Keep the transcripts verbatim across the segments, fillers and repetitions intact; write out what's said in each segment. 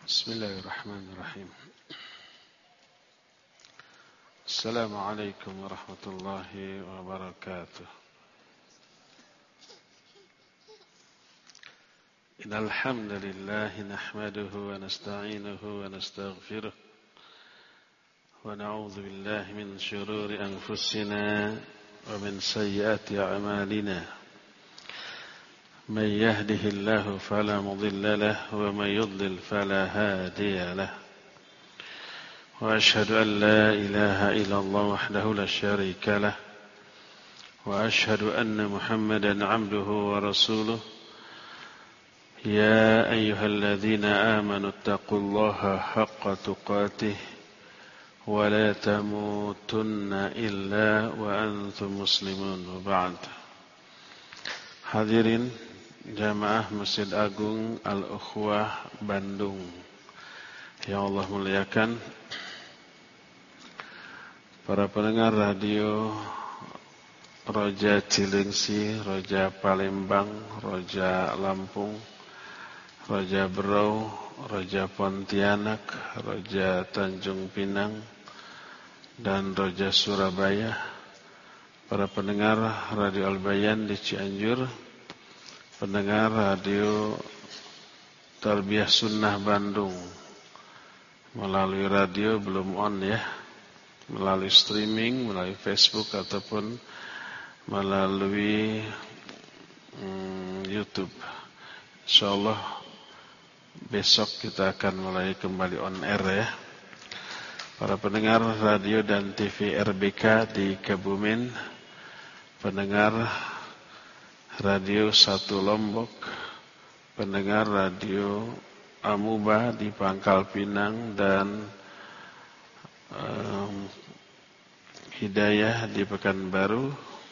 بسم الله الرحمن الرحيم. السلام عليكم ورحمة الله وبركاته. إن الحمد لله نحمده ونستعينه ونستغفره ونعوذ بالله من شرور أنفسنا ومن سيئات أعمالنا. من يهده الله فلا مضل له ومن يضلل فلا هادي له. وأشهد أن لا إله إلا الله وحده لا شريك له وأشهد أن محمدا عبده ورسوله. يا أيها الذين آمنوا اتقوا الله حق تقاته ولا تموتن إلا وأنتم مسلمون. وبعد. Hadirin jamaah Masjid Agung Al-Ukhwah Bandung yang Allah muliakan, para pendengar radio Roja Cilengsi, Roja Palembang, Roja Lampung, Roja Berau, Roja Pontianak, Roja Tanjung Pinang, dan Roja Surabaya, para pendengar Radio Al-Bayan di Cianjur, pendengar radio Tarbiyah Sunnah Bandung melalui radio belum on ya, melalui streaming, melalui Facebook ataupun melalui hmm, YouTube. Insyaallah besok kita akan mulai kembali on air ya. Para pendengar radio dan T V R B K di Kebumen, pendengar Radio satu Lombok, pendengar Radio Amuba di Pangkal Pinang, dan um, Hidayah di Pekanbaru,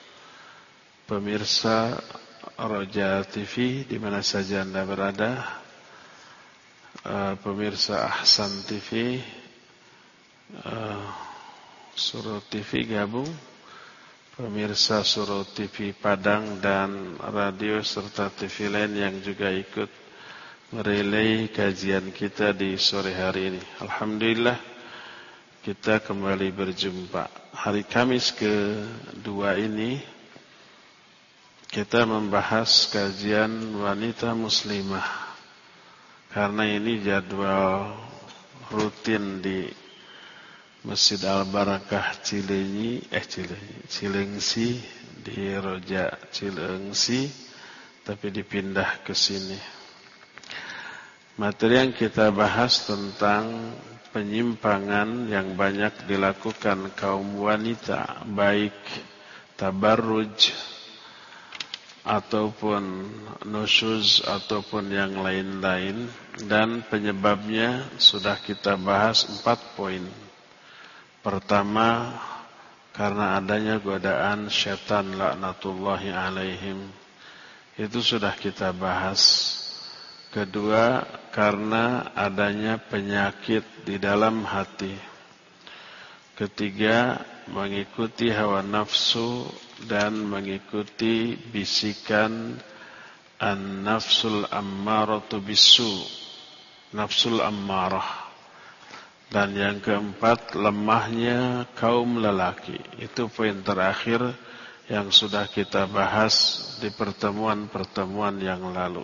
pemirsa Roja T V di mana saja Anda berada, uh, pemirsa Ahsan T V, uh, Suro T V gabung, pemirsa Suro T V Padang dan radio serta T V lain yang juga ikut merelay kajian kita di sore hari ini. Alhamdulillah kita kembali berjumpa. Hari Kamis kedua ini kita membahas kajian wanita muslimah, karena ini jadwal rutin di Masjid Al-Barakah Cilenyi, eh Cilenyi, Cilengsi, di Roja Cilengsi, tapi dipindah ke sini. Materi yang kita bahas tentang penyimpangan yang banyak dilakukan kaum wanita, baik tabarruj ataupun nusyuz ataupun yang lain-lain, dan penyebabnya sudah kita bahas empat poin. Pertama, karena adanya godaan syaitan laknatullahi alaihim, itu sudah kita bahas. Kedua, karena adanya penyakit di dalam hati. Ketiga, mengikuti hawa nafsu dan mengikuti bisikan an-nafsul ammaratu bisu, nafsul ammarah. Dan yang keempat, lemahnya kaum lelaki. Itu poin terakhir yang sudah kita bahas di pertemuan-pertemuan yang lalu.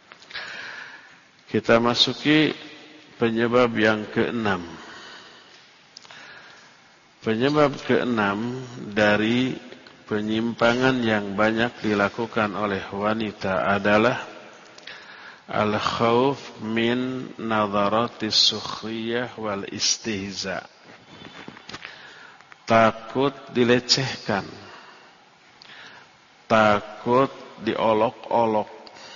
Kita masuki penyebab yang keenam. Penyebab keenam dari penyimpangan yang banyak dilakukan oleh wanita adalah al-khawf min nadharatis sukhriyah wal istihza. Takut dilecehkan, takut diolok-olok,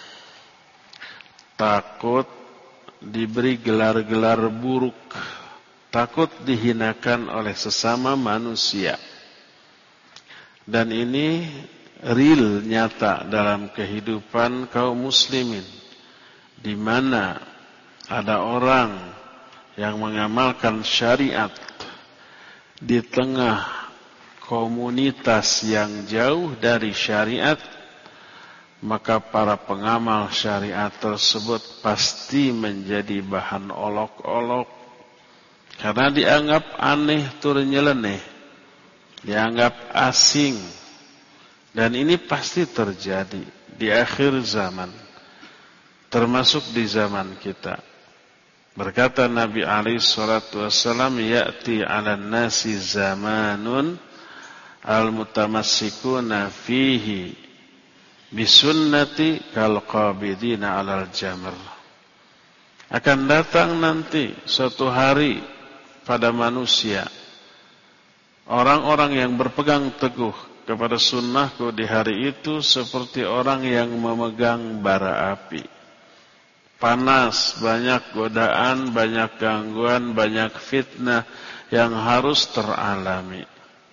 takut diberi gelar-gelar buruk, takut dihinakan oleh sesama manusia. Dan ini real, nyata dalam kehidupan kaum muslimin, di mana ada orang yang mengamalkan syariat di tengah komunitas yang jauh dari syariat, maka para pengamal syariat tersebut pasti menjadi bahan olok-olok karena dianggap aneh tur nyeleneh, dianggap asing. Dan ini pasti terjadi di akhir zaman, termasuk di zaman kita. Berkata Nabi alaihi salatu wassalam, ya'ti 'alan nasi zamanun al-mutamassikuna fihi bisunnati kal qabidina 'alal jamr. Akan datang nanti suatu hari pada manusia orang-orang yang berpegang teguh kepada sunnahku di hari itu seperti orang yang memegang bara api. Panas, banyak godaan, banyak gangguan, banyak fitnah yang harus teralami.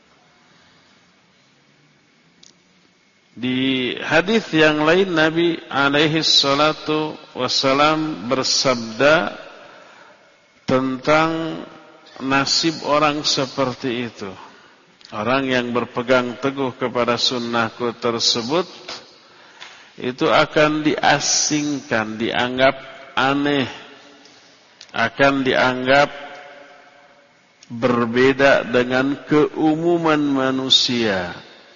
Di hadis yang lain Nabi alaihi salatu wassalam bersabda tentang nasib orang seperti itu. Orang yang berpegang teguh kepada sunnahku tersebut itu akan diasingkan, dianggap aneh, akan dianggap berbeda dengan keumuman manusia.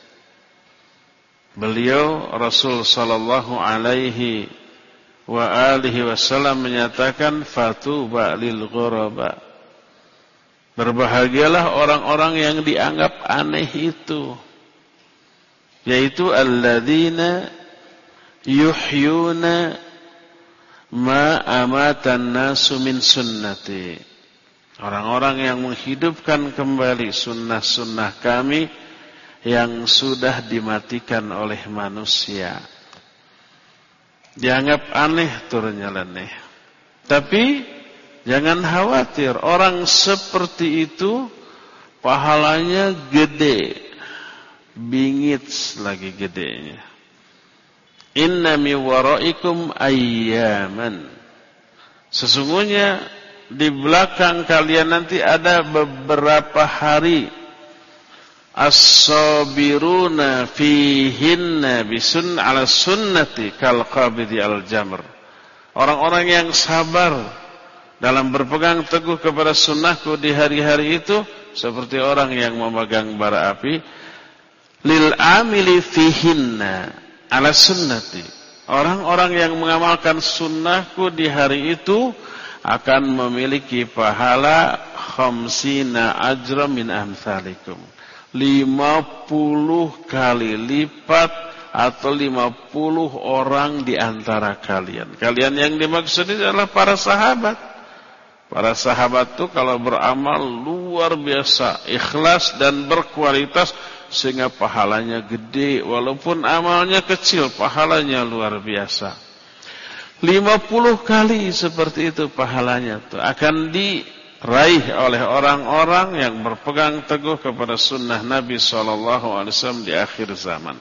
Beliau Rasul sallallahu alaihi wa alihi wasallam menyatakan fatuba lil ghuraba. Berbahagialah orang-orang yang dianggap aneh itu, yaitu alladzina yuhyuna ma amatan nasu min sunnati. Orang-orang yang menghidupkan kembali sunnah-sunnah kami yang sudah dimatikan oleh manusia. Dianggap aneh turunnya leneh. Tapi jangan khawatir, orang seperti itu pahalanya gede, bingit lagi gedenya. Inna mi waraikum ayyaman. Sesungguhnya di belakang kalian nanti ada beberapa hari. As-sabiruna fihinna bisun ala sunnati kal qabidi al jamr. Orang-orang yang sabar dalam berpegang teguh kepada sunnahku di hari-hari itu seperti orang yang memegang bara api. Lil amili fihinna ala sunnati. Orang-orang yang mengamalkan sunnahku di hari itu akan memiliki pahala khamsina ajra min amsalikum. lima puluh kali lipat atau lima puluh orang di antara kalian. Kalian yang dimaksud ini adalah para sahabat. Para sahabat itu kalau beramal luar biasa, ikhlas dan berkualitas sehingga pahalanya gede, walaupun amalnya kecil, pahalanya luar biasa. lima puluh kali seperti itu pahalanya itu akan diraih oleh orang-orang yang berpegang teguh kepada sunnah Nabi shallallahu alaihi wasallam di akhir zaman.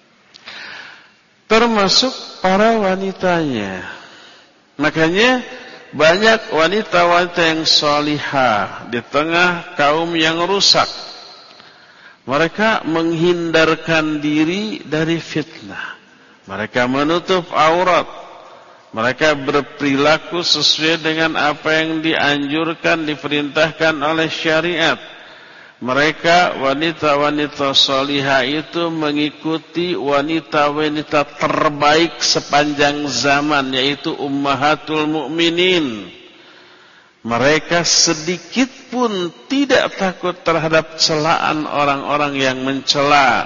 Termasuk para wanitanya. Makanya banyak wanita-wanita yang salihah di tengah kaum yang rusak. Mereka menghindarkan diri dari fitnah. Mereka menutup aurat. Mereka berperilaku sesuai dengan apa yang dianjurkan, diperintahkan oleh syariat. Mereka wanita-wanita salihah itu mengikuti wanita-wanita terbaik sepanjang zaman, yaitu ummahatul mukminin. Mereka sedikit pun tidak takut terhadap celaan orang-orang yang mencela.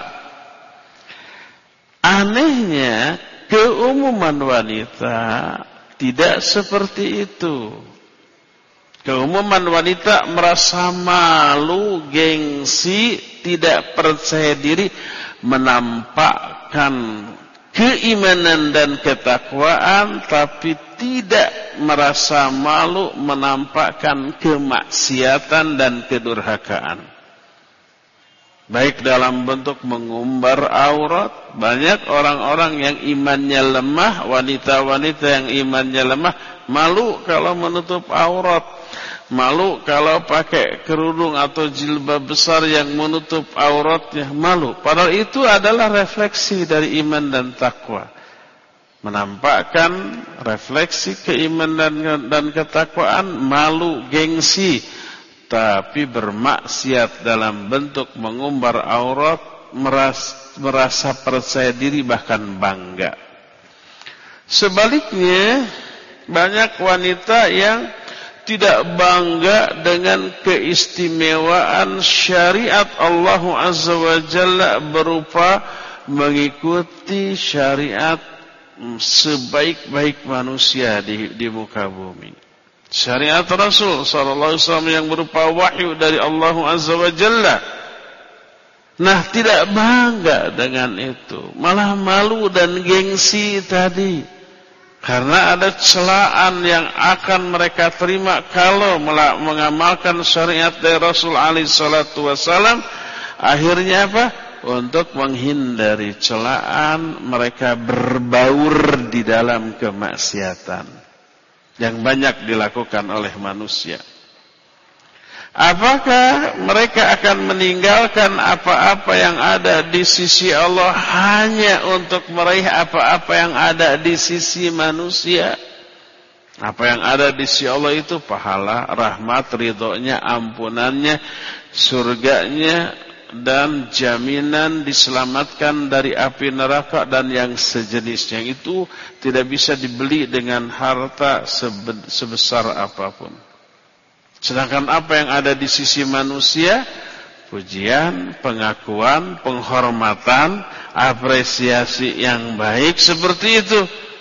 Anehnya, keumuman wanita tidak seperti itu. Keumuman wanita merasa malu, gengsi, tidak percaya diri, menampakkan keimanan dan ketakwaan, tapi tidak merasa malu menampakkan kemaksiatan dan kedurhakaan. Baik dalam bentuk mengumbar aurat. Banyak orang-orang yang imannya lemah, wanita-wanita yang imannya lemah, malu kalau menutup aurat. Malu kalau pakai kerudung atau jilbab besar yang menutup auratnya, malu. Padahal itu adalah refleksi dari iman dan takwa. menampakkan refleksi keimanan dan ketakwaan, malu, gengsi, tapi bermaksiat dalam bentuk mengumbar aurat, merasa, merasa percaya diri bahkan bangga. Sebaliknya, banyak wanita yang tidak bangga dengan keistimewaan syariat Allah Azza wa Jalla berupa mengikuti syariat sebaik-baik manusia di, di muka bumi. Syariat Rasul sallallahu alaihi wasallam yang berupa wahyu dari Allah Azza wa Jalla. Nah, tidak bangga dengan itu, malah malu dan gengsi tadi. Karena ada celaan yang akan mereka terima kalau mengamalkan syariat dari Rasul alaihi salatu wasallam. Akhirnya apa? Untuk menghindari celaan, mereka berbaur di dalam kemaksiatan yang banyak dilakukan oleh manusia. Apakah mereka akan meninggalkan apa-apa yang ada di sisi Allah hanya untuk meraih apa-apa yang ada di sisi manusia? Apa yang ada di sisi Allah itu pahala, rahmat, ridhonya, ampunannya, surganya, dan jaminan diselamatkan dari api neraka dan yang sejenisnya. Itu tidak bisa dibeli dengan harta sebesar apapun. Sedangkan apa yang ada di sisi manusia, pujian, pengakuan, penghormatan, apresiasi yang baik, seperti itu.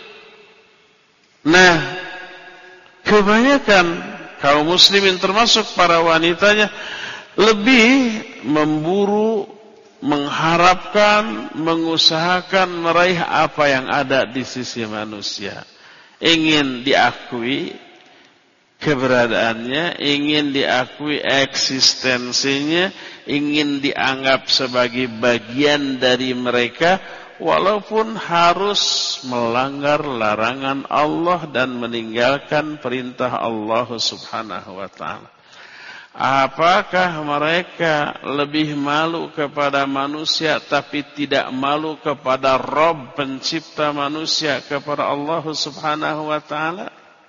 Nah, kebanyakan kaum muslimin termasuk para wanitanya lebih memburu, mengharapkan, mengusahakan meraih apa yang ada di sisi manusia. Ingin diakui keberadaannya, ingin diakui eksistensinya, ingin dianggap sebagai bagian dari mereka, walaupun harus melanggar larangan Allah dan meninggalkan perintah Allah Subhanahu wa ta'ala. Apakah mereka lebih malu kepada manusia tapi tidak malu kepada Rabb pencipta manusia, kepada Allah Subhanahu wa ta'ala?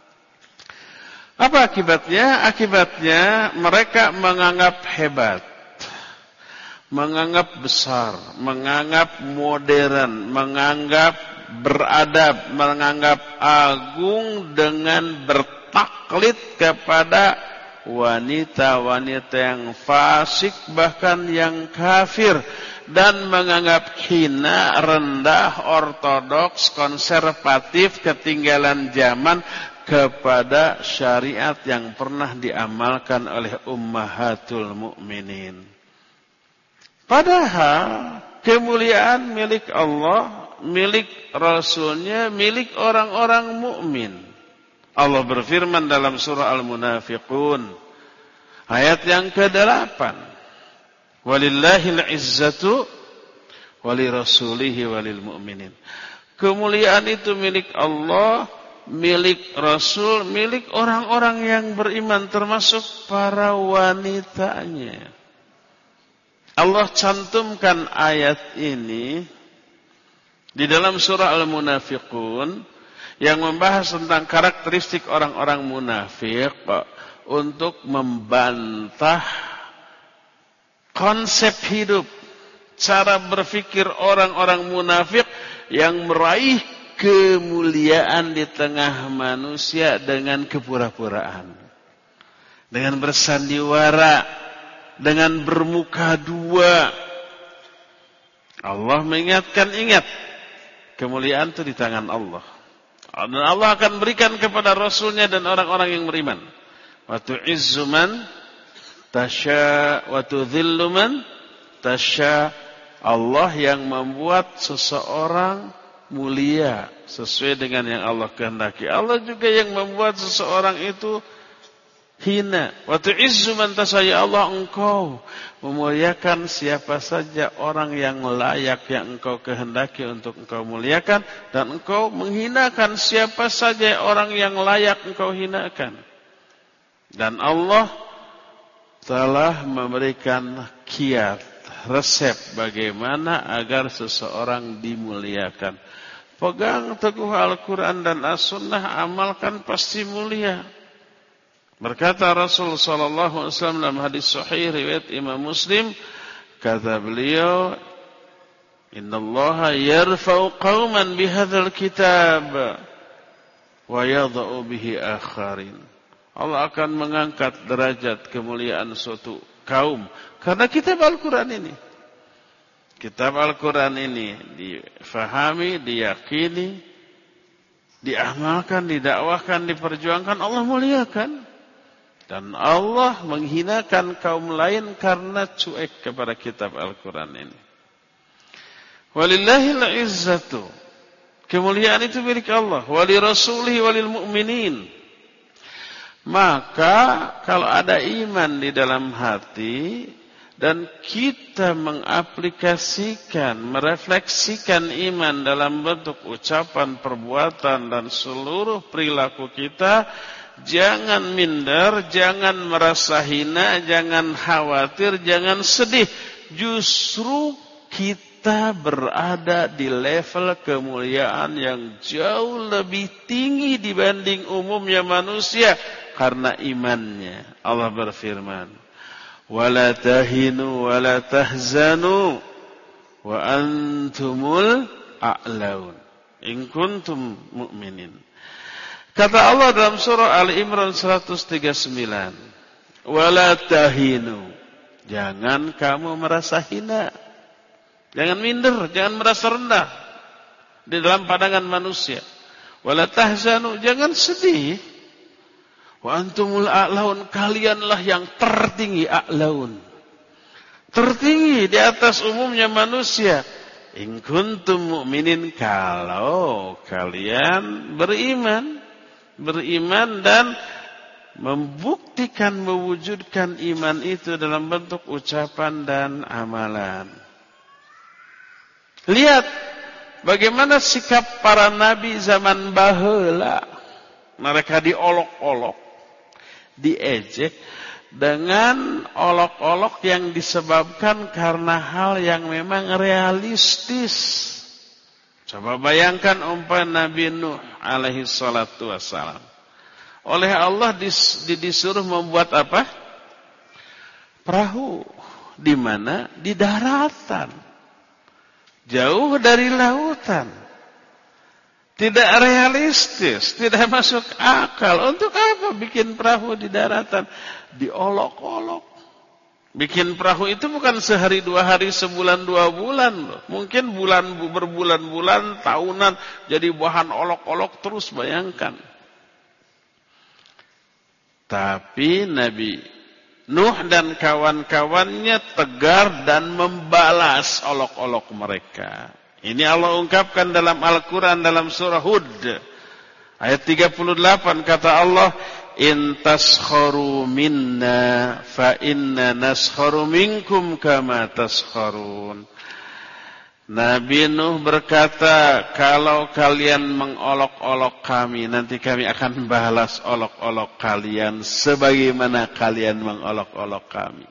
Apa akibatnya? Akibatnya mereka menganggap hebat, menganggap besar, menganggap modern, menganggap beradab, menganggap agung dengan bertaklid kepada wanita-wanita yang fasik, bahkan yang kafir, dan menganggap hina, rendah, ortodoks, konservatif, ketinggalan zaman kepada syariat yang pernah diamalkan oleh ummahatul mukminin. Padahal kemuliaan milik Allah, milik Rasulnya, milik orang-orang mukmin. Allah berfirman dalam surah Al-Munafiqun ayat yang kedelapan, walillahil izzatu walirasulihi walil mu'minin. Kemuliaan itu milik Allah, milik Rasul, milik orang-orang yang beriman, termasuk para wanitanya. Allah cantumkan ayat ini di dalam surah Al-Munafiqun yang membahas tentang karakteristik orang-orang munafik untuk membantah konsep hidup, cara berpikir orang-orang munafik yang meraih kemuliaan di tengah manusia dengan kepura-puraan, dengan bersandiwara, dengan bermuka dua. Allah mengingatkan, ingat, kemuliaan itu di tangan Allah. Dan Allah akan berikan kepada Rasulnya dan orang-orang yang beriman. Wa tu'izzu man tasya wa tudhillu man tasya. Allah yang membuat seseorang mulia sesuai dengan yang Allah kehendaki. Allah juga yang membuat seseorang itu hina. Wa tu'izzu man tasya. Allah, engkau memuliakan siapa saja orang yang layak yang engkau kehendaki untuk engkau muliakan, dan engkau menghinakan siapa saja orang yang layak engkau hinakan. Dan Allah telah memberikan kiat, resep bagaimana agar seseorang dimuliakan. Pegang teguh Al-Quran dan As-Sunnah, amalkan pasti mulia. Berkata Rasul sallallahu alaihi wasallam dalam hadis sahih riwayat Imam Muslim, kata beliau, "Innallaha yarfa'u qauman bihadzal kitab wa yadha'u bihi akharin." Allah akan mengangkat derajat kemuliaan suatu kaum karena kitab Al-Quran ini. Kitab Al-Quran ini difahami, diyakini, diamalkan, didakwahkan, diperjuangkan, Allah muliakan. Dan Allah menghinakan kaum lain karena cuek kepada kitab Al-Quran ini. Walillahil izzatu. Kemuliaan itu milik Allah. Wali rasulihi walil mu'minin. Maka kalau ada iman di dalam hati dan kita mengaplikasikan, merefleksikan iman dalam bentuk ucapan, perbuatan dan seluruh perilaku kita, jangan minder, jangan merasa hina, jangan khawatir, jangan sedih. Justru kita berada di level kemuliaan yang jauh lebih tinggi dibanding umumnya manusia karena imannya. Allah berfirman, "Wala tahinu wala tahzanu wa antumul a'laun in kuntum mu'minin." Kata Allah dalam surah Al-Imran seratus tiga puluh sembilan, "Wala tahinu." Jangan kamu merasa hina. Jangan minder, jangan merasa rendah di dalam pandangan manusia. Wala tahzanu, jangan sedih. Wa antumul a'laun, kalianlah yang tertinggi, a'laun. Tertinggi di atas umumnya manusia. In kuntum mu'minin, kalau kalian beriman. Beriman dan membuktikan, mewujudkan iman itu dalam bentuk ucapan dan amalan. Lihat bagaimana sikap para nabi zaman baheula. Mereka diolok-olok, diejek dengan olok-olok yang disebabkan karena hal yang memang realistis. Coba bayangkan umpama Nabi Nuh alaihi salatu wassalam. Oleh Allah disuruh membuat apa? Perahu. Di mana? Di daratan. Jauh dari lautan. Tidak realistis, tidak masuk akal. Untuk apa bikin perahu di daratan? Diolok-olok. Bikin perahu itu bukan sehari dua hari, sebulan dua bulan loh. Mungkin bulan berbulan-bulan, tahunan, jadi bahan olok-olok terus, bayangkan. Tapi Nabi Nuh dan kawan-kawannya tegar dan membalas olok-olok mereka. Ini Allah ungkapkan dalam Al-Quran dalam surah Hud. Ayat tiga puluh delapan kata Allah, "In taskharu minna fa inna naskharu minkum kama taskharun." Nabi Nuh berkata, kalau kalian mengolok-olok kami, nanti kami akan balas olok-olok kalian sebagaimana kalian mengolok-olok kami.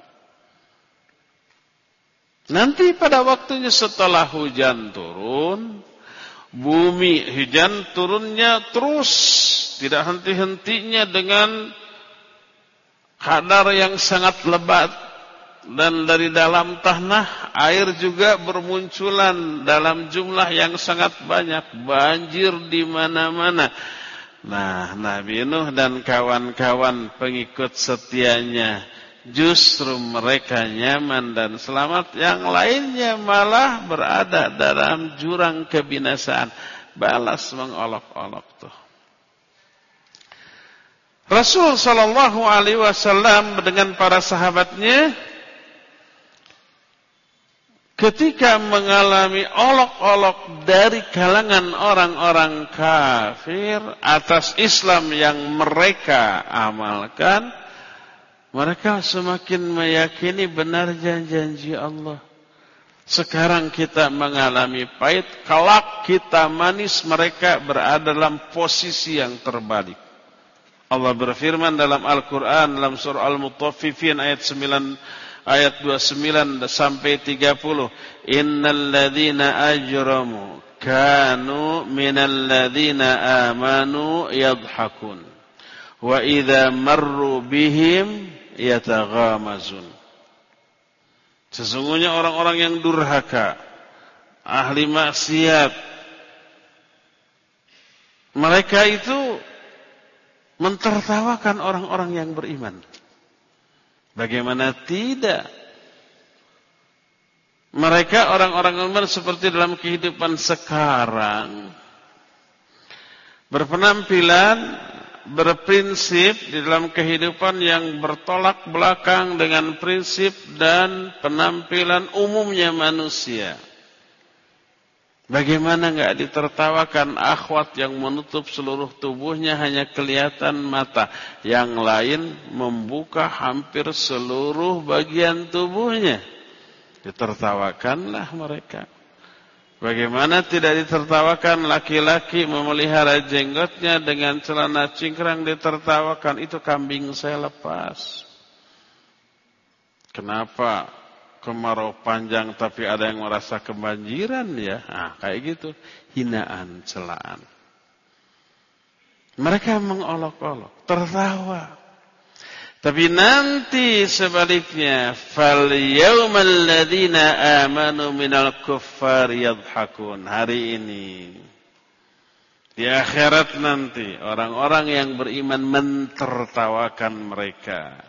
Nanti pada waktunya setelah hujan turun, bumi hujan turunnya terus, tidak henti-hentinya dengan kadar yang sangat lebat. Dan dari dalam tanah air juga bermunculan dalam jumlah yang sangat banyak. Banjir di mana-mana. Nah, Nabi Nuh dan kawan-kawan pengikut setianya, justru mereka nyaman dan selamat. Yang lainnya malah berada dalam jurang kebinasaan. Balas mengolok-olok tuh. Rasul sallallahu alaihi wasallam dengan para sahabatnya ketika mengalami olok-olok dari kalangan orang-orang kafir atas Islam yang mereka amalkan, mereka semakin meyakini benar janji Allah. Sekarang kita mengalami pahit, kelak kita manis, mereka berada dalam posisi yang terbalik. Allah berfirman dalam Al-Quran dalam surah Al-Mutaffifin ayat sembilan, ayat dua puluh sembilan sampai tiga puluh, "Innal ladzina ajramu kanu minal ladzina amanu yadhakun wa idza marru bihim yataghamazun. Sesungguhnya orang-orang yang durhaka, ahli maksiat, mereka itu mentertawakan orang-orang yang beriman. Bagaimana tidak? Mereka orang-orang beriman seperti dalam kehidupan sekarang, berpenampilan, berprinsip di dalam kehidupan yang bertolak belakang dengan prinsip dan penampilan umumnya manusia. Bagaimana enggak ditertawakan akhwat yang menutup seluruh tubuhnya hanya kelihatan mata, yang lain membuka hampir seluruh bagian tubuhnya. Ditertawakanlah mereka. Bagaimana tidak ditertawakan laki-laki memelihara jenggotnya dengan celana cingkrang, ditertawakan, itu kambing saya lepas. Kenapa kemarau panjang tapi ada yang merasa kebanjiran ya? Nah, kayak gitu, hinaan, celaan. Mereka mengolok-olok, tertawa. Tapi nanti sebaliknya, fal yaumal ladzina amanu minal kuffari yadhakun. Hari ini, di akhirat nanti, orang-orang yang beriman mentertawakan mereka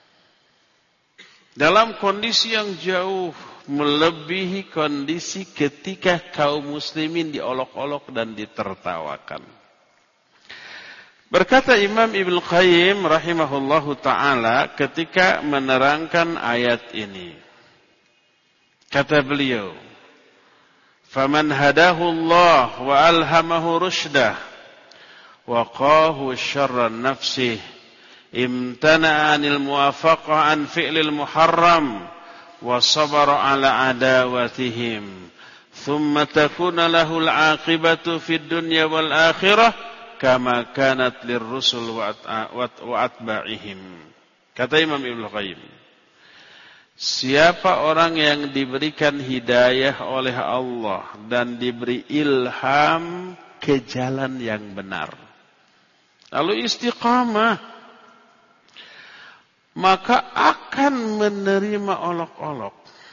dalam kondisi yang jauh melebihi kondisi ketika kaum muslimin diolok-olok dan ditertawakan. Berkata Imam Ibnu Qayyim rahimahullahu ta'ala ketika menerangkan ayat ini. Kata beliau, "Faman hadahu Allah wa alhamahu rushdah wa qahu syarran nafsih imtana'a 'anil muwafaqah an fi'lil muharram wa sabara 'ala adawatihim thumma takuna lahu al-'aqibatu fid dunya wal akhirah kama kanat lirrusul wa atba'ihim." Kata Imam Ibnu Qayyim, siapa orang yang diberikan hidayah oleh Allah dan diberi ilham ke jalan yang benar, lalu istiqamah, maka akan menerima olok-olok,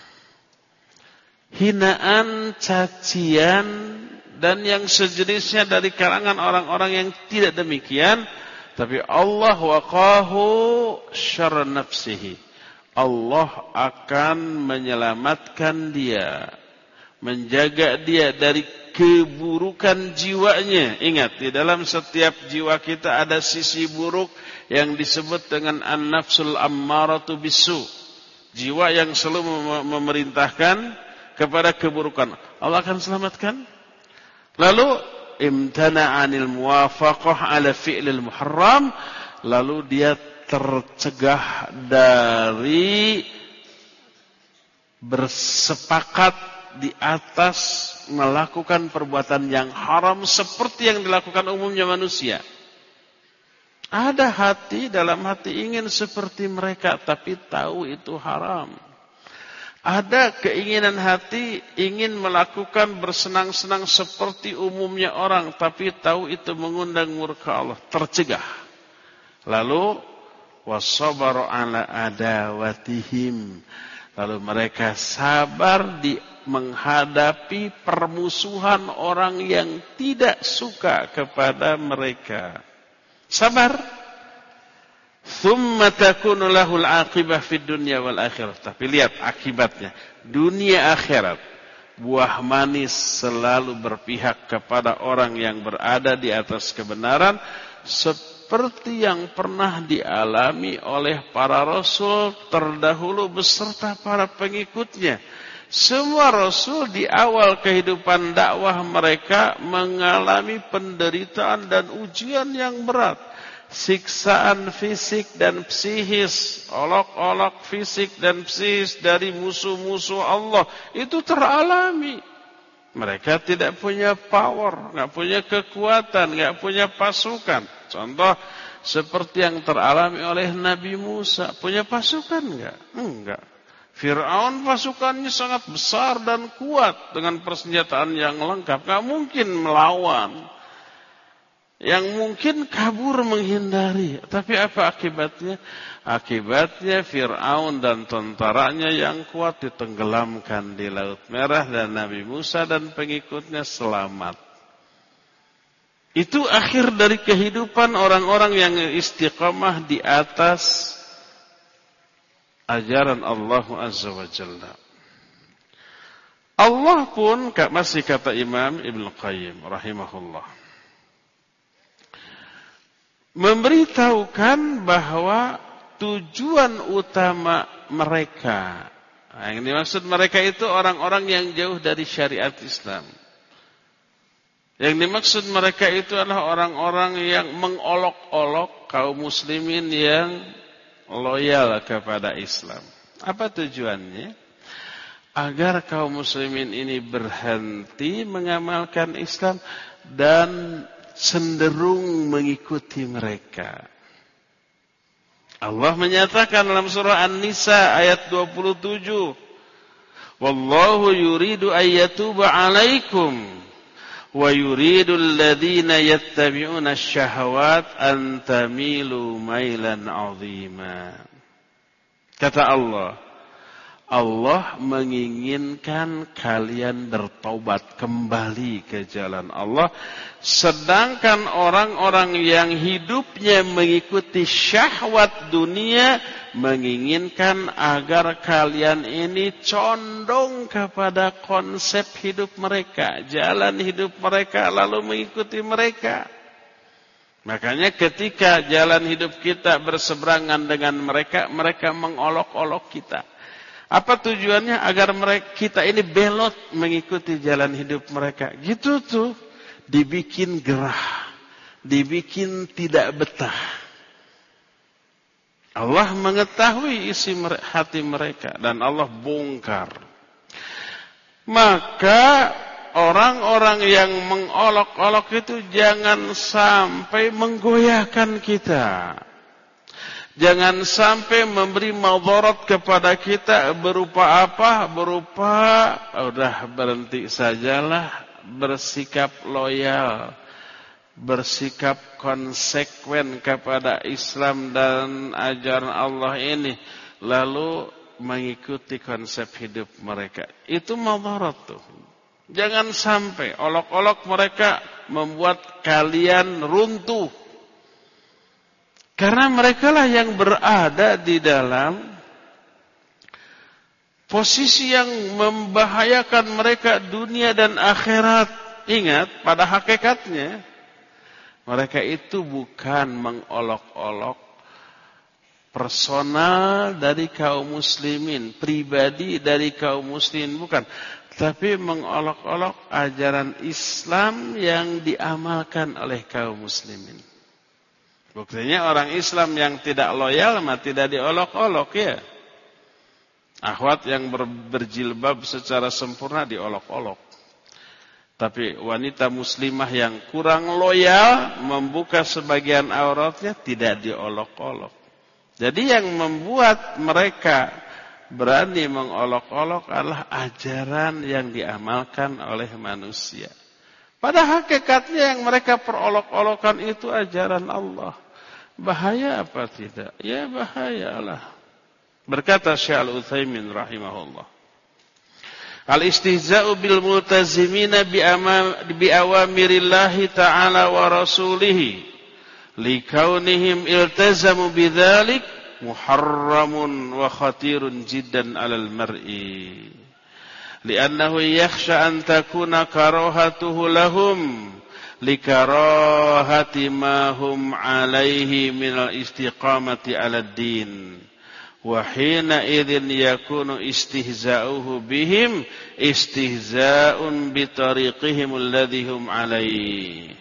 hinaan, cacian, dan yang sejenisnya dari kalangan orang-orang yang tidak demikian. Tapi Allah waqahu syarra nafsihi, Allah akan menyelamatkan dia, menjaga dia dari keburukan jiwanya. Ingat, di dalam setiap jiwa kita ada sisi buruk yang disebut dengan an-nafsul ammaratu bisu, jiwa yang selalu memerintahkan kepada keburukan. Allah akan selamatkan. Lalu imtana 'anil muwafaqah 'ala fi'lil muharram, lalu dia tercegah dari bersepakat di atas melakukan perbuatan yang haram seperti yang dilakukan umumnya manusia. Ada hati, dalam hati ingin seperti mereka, tapi tahu itu haram. Ada keinginan hati ingin melakukan bersenang-senang seperti umumnya orang, tapi tahu itu mengundang murka Allah, tercegah. Lalu wasabaru ala adawatihim, lalu mereka sabar di menghadapi permusuhan orang yang tidak suka kepada mereka. Sabar. Tsumma takunu lahul aqibah fid dunya wal akhirah. Tapi lihat akibatnya, dunia akhirat, buah manis selalu berpihak kepada orang yang berada di atas kebenaran, seperti yang pernah dialami oleh para rasul terdahulu beserta para pengikutnya. Semua rasul di awal kehidupan dakwah mereka mengalami penderitaan dan ujian yang berat. Siksaan fisik dan psikis, olok-olok fisik dan psikis dari musuh-musuh Allah, itu teralami. Mereka tidak punya power, tidak punya kekuatan, tidak punya pasukan. Contoh seperti yang teralami oleh Nabi Musa. Punya pasukan enggak? Enggak. Fir'aun pasukannya sangat besar dan kuat dengan persenjataan yang lengkap. Gak mungkin melawan. Yang mungkin kabur menghindari. Tapi apa akibatnya? Akibatnya Fir'aun dan tentaranya yang kuat ditenggelamkan di Laut Merah. Dan Nabi Musa dan pengikutnya selamat. Itu akhir dari kehidupan orang-orang yang istiqamah di atas ajaran Allah Azza wa Jalla. Allah pun, masih kata Imam Ibn Qayyim rahimahullah, memberitahukan bahwa tujuan utama mereka, yang dimaksud mereka itu orang-orang yang jauh dari syariat Islam. Yang dimaksud mereka itu adalah orang-orang yang mengolok-olok kaum muslimin yang loyal kepada Islam. Apa tujuannya? Agar kaum muslimin ini berhenti mengamalkan Islam dan cenderung mengikuti mereka. Allah menyatakan dalam surah An-Nisa ayat dua puluh tujuh, "Wallahu yuridu ayyatuba 'alaikum wa yuridu alladhina yattabi'una asyahawat an tamilu mailan 'azima." Kata Allah, Allah menginginkan kalian bertaubat kembali ke jalan Allah, sedangkan orang-orang yang hidupnya mengikuti syahwat dunia menginginkan agar kalian ini condong kepada konsep hidup mereka, jalan hidup mereka, lalu mengikuti mereka. Makanya ketika jalan hidup kita berseberangan dengan mereka, mereka mengolok-olok kita. Apa tujuannya? Agar mereka, kita ini belot mengikuti jalan hidup mereka. Gitu tuh, dibikin gerah, dibikin tidak betah. Allah mengetahui isi hati mereka dan Allah bongkar. Maka orang-orang yang mengolok-olok itu jangan sampai menggoyahkan kita. Jangan sampai memberi madarat kepada kita berupa apa? Berupa, udah berhenti sajalah, bersikap loyal, bersikap konsekuen kepada Islam dan ajaran Allah ini, lalu mengikuti konsep hidup mereka. Itu madarat tuh. Jangan sampai olok-olok mereka membuat kalian runtuh. Karena mereka lah yang berada di dalam posisi yang membahayakan mereka dunia dan akhirat. Ingat, pada hakikatnya mereka itu bukan mengolok-olok personal dari kaum muslimin, pribadi dari kaum muslimin, bukan. Tapi mengolok-olok ajaran Islam yang diamalkan oleh kaum muslimin. Buktinya orang Islam yang tidak loyal mah tidak diolok-olok ya. Akhwat yang ber, berjilbab secara sempurna diolok-olok. Tapi wanita muslimah yang kurang loyal membuka sebagian auratnya tidak diolok-olok. Jadi yang membuat mereka berani mengolok-olok adalah ajaran yang diamalkan oleh manusia. Pada hakikatnya yang mereka perolok-olokan itu ajaran Allah. Bahaya apa tidak? Ya bahayalah. Berkata Syekh Al-Utsaimin rahimahullah, al-istihza'u bil multazimina bi awamirillahi ta'ala wa rasulih likaunihim iltazamu bidzalik muharramun wa khatirun jiddan 'alal mar'i li'annahu yakhsha an takuna karahatuhu lahum likarahati ma hum 'alaihi minal istiqamati 'alad din wa hina idzin yakunu istihza'uhu bihim istihza'un bi tariqihim alladhi hum 'alaihi.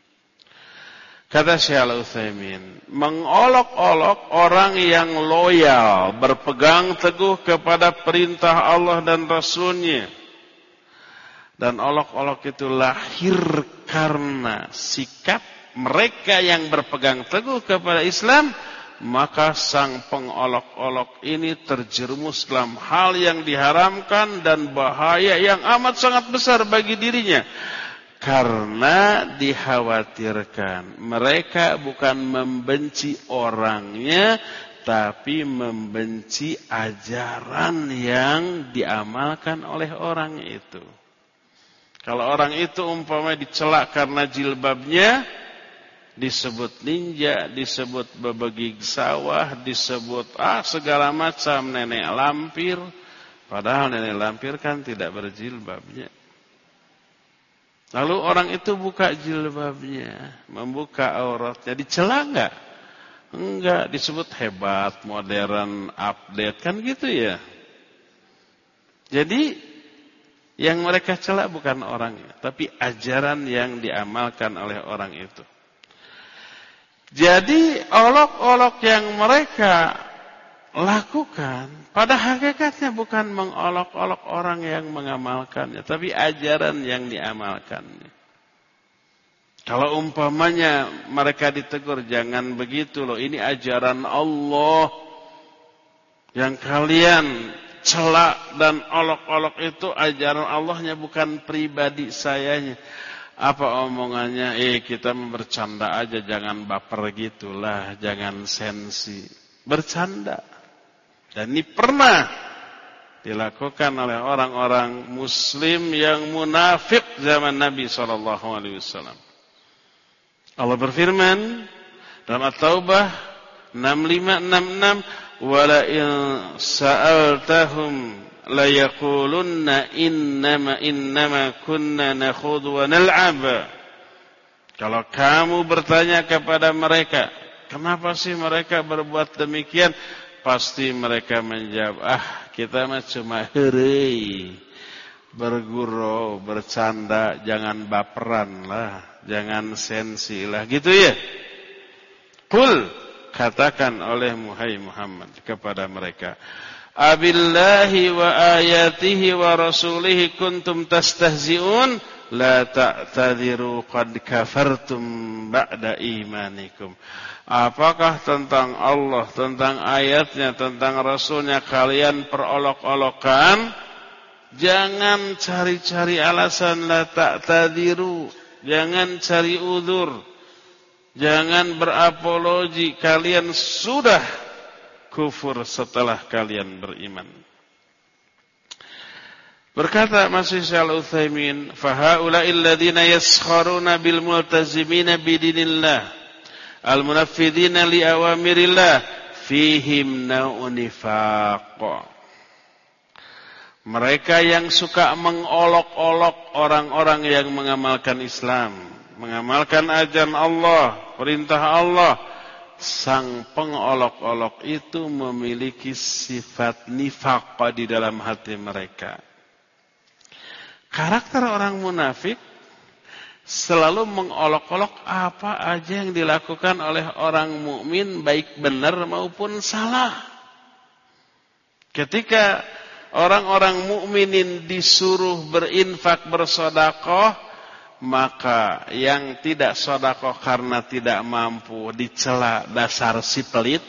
Kata Syekh Al-Utsaimin, mengolok-olok orang yang loyal, berpegang teguh kepada perintah Allah dan Rasul-Nya. Dan olok-olok itu lahir karena sikap mereka yang berpegang teguh kepada Islam maka sang pengolok-olok ini terjerumus dalam hal yang diharamkan dan bahaya yang amat sangat besar bagi dirinya. Karena dikhawatirkan mereka bukan membenci orangnya, tapi membenci ajaran yang diamalkan oleh orang itu. Kalau orang itu umpamanya dicela karena jilbabnya, disebut ninja, disebut bebegig sawah, disebut ah segala macam nenek lampir. Padahal nenek lampir kan tidak berjilbabnya. Lalu orang itu buka jilbabnya, membuka auratnya, dicela enggak? Enggak, disebut hebat, modern, update, kan gitu ya. Jadi yang mereka cela bukan orangnya, tapi ajaran yang diamalkan oleh orang itu. Jadi olok-olok yang mereka lakukan pada hakikatnya bukan mengolok-olok orang yang mengamalkannya, tapi ajaran yang diamalkannya. Kalau umpamanya mereka ditegur, jangan begitu loh, ini ajaran Allah. Yang kalian celak dan olok-olok itu ajaran Allahnya, bukan pribadi sayanya. Apa omongannya? Eh kita bercanda aja, jangan baper gitulah, jangan sensi. Bercanda. Dan ini pernah dilakukan oleh orang-orang muslim yang munafik zaman Nabi shallallahu alaihi wasallam. Allah berfirman dalam At-Taubah enam lima enam enam, "Wala in sa'altahum la yaqulunna innama innama kunna nakhudhu wa nal'ab." Kalau kamu bertanya kepada mereka, kenapa sih mereka berbuat demikian? Pasti mereka menjawab, ah kita mah cuma heureuy, bergurau, bercanda, jangan baperan lah, jangan sensi lah, gitu ya. Qul, katakan oleh Muhammad kepada mereka, abillahi wa ayatihi wa rasulihi kuntum tastahzi'un, la ta'tadiru qad kafartum ba'da imanikum. Apakah tentang Allah, tentang ayatnya, tentang Rasulnya kalian perolok-olokan? Jangan cari-cari alasan, la ta'tadiru. Jangan cari udzur. Jangan berapologi. Kalian sudah kufur setelah kalian beriman. Berkata Masih Al-Utsaimin, fahaula'il ladzina yaskharuna bil multazimina bidinillah al-munaffidhina li awamirillah fihim naw'un nifaq. Mereka yang suka mengolok-olok orang-orang yang mengamalkan Islam, mengamalkan ajaran Allah, perintah Allah, sang pengolok-olok itu memiliki sifat nifaq di dalam hati mereka. Karakter orang munafik selalu mengolok-olok apa aja yang dilakukan oleh orang mukmin, baik benar maupun salah. Ketika orang-orang mukminin disuruh berinfak, bersedekah, maka yang tidak sedekah karena tidak mampu dicela dasar si pelit.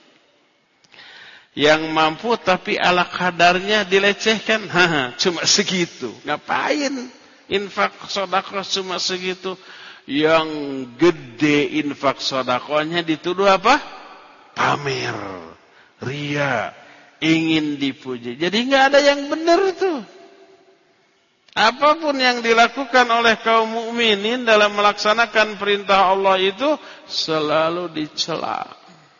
Yang mampu tapi ala kadarnya dilecehkan, haha, cuma segitu. Ngapain? Infak sedekah cuma segitu. Yang gede infak sedekahnya dituduh apa? Pamer, ria, ingin dipuji. Jadi nggak ada yang benar itu. Apapun yang dilakukan oleh kaum mukminin dalam melaksanakan perintah Allah itu selalu dicela.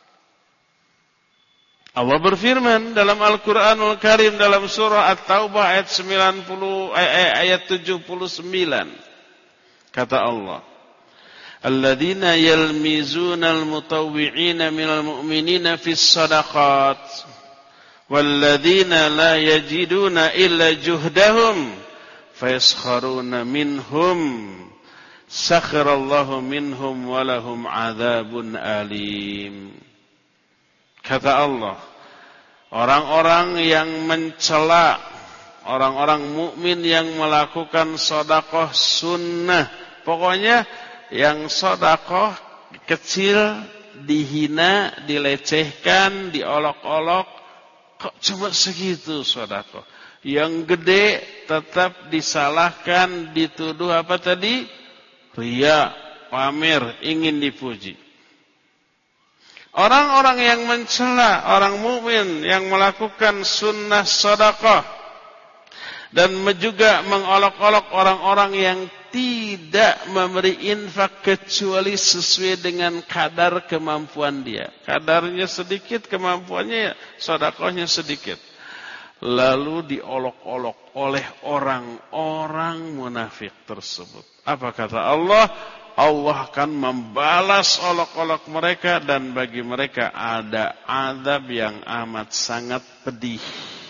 Allah berfirman dalam Al-Quranul Karim dalam surah At-Taubah ayat sembilan puluh ayat tujuh puluh sembilan. Kata Allah, alladzina yalmizuna al-mutawwi'ina minal mu'minina fis shadaqat walladzina la yajiduna illa juhdahum fayaskharuna minhum sakharallahu minhum walahum adzabun alim. Kata Allah, orang-orang yang mencela orang-orang mukmin yang melakukan sedekah sunnah, pokoknya yang sedekah kecil dihina, dilecehkan, diolok-olok, kok cuma segitu sedekah. Yang gede tetap disalahkan, dituduh apa tadi? Riya, pamer, ingin dipuji. Orang-orang yang mencela orang mukmin yang melakukan sunnah sedekah dan juga mengolok-olok orang-orang yang tidak memberi infak kecuali sesuai dengan kadar kemampuan dia. Kadarnya sedikit, kemampuannya sedekahnya sedikit. Lalu diolok-olok oleh orang-orang munafik tersebut. Apa kata Allah? Allah akan membalas olok-olok mereka dan bagi mereka ada azab yang amat sangat pedih.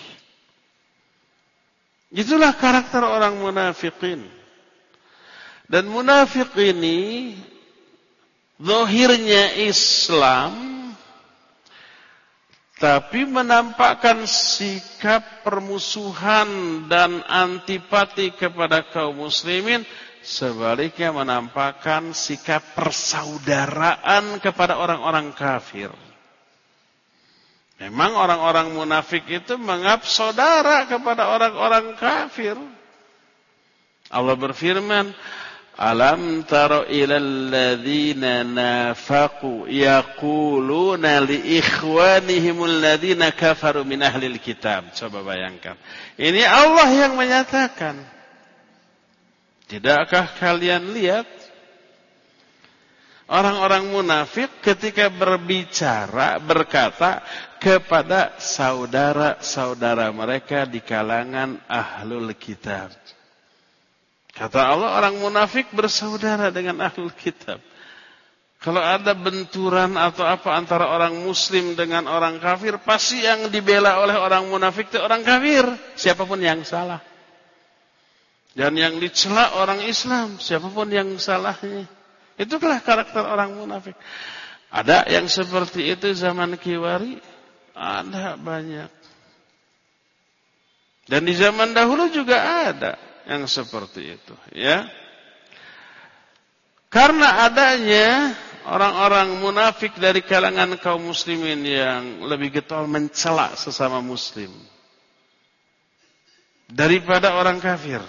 Itulah karakter orang munafikin. Dan munafik ini zahirnya Islam, tapi menampakkan sikap permusuhan dan antipati kepada kaum muslimin, sebaliknya menampakkan sikap persaudaraan kepada orang-orang kafir. Memang orang-orang munafik itu menganggap saudara kepada orang-orang kafir. Allah berfirman, alam taro ilal ladzina nafaqu yaquluna li ikhwanihimul ladzina kafaru min ahlil kitab. Coba bayangkan. Ini Allah yang menyatakan. Tidakkah kalian lihat orang-orang munafik ketika berbicara, berkata kepada saudara-saudara mereka di kalangan ahlul kitab. Kata Allah, orang munafik bersaudara dengan ahlul kitab. Kalau ada benturan atau apa antara orang muslim dengan orang kafir, pasti yang dibela oleh orang munafik itu orang kafir, siapapun yang salah. Dan yang dicela orang Islam, siapapun yang salahnya. Itulah karakter orang munafik. Ada yang seperti itu zaman Kiwari, ada banyak. Dan di zaman dahulu juga ada yang seperti itu, ya. Karena adanya orang-orang munafik dari kalangan kaum muslimin yang lebih getol mencela sesama muslim daripada orang kafir.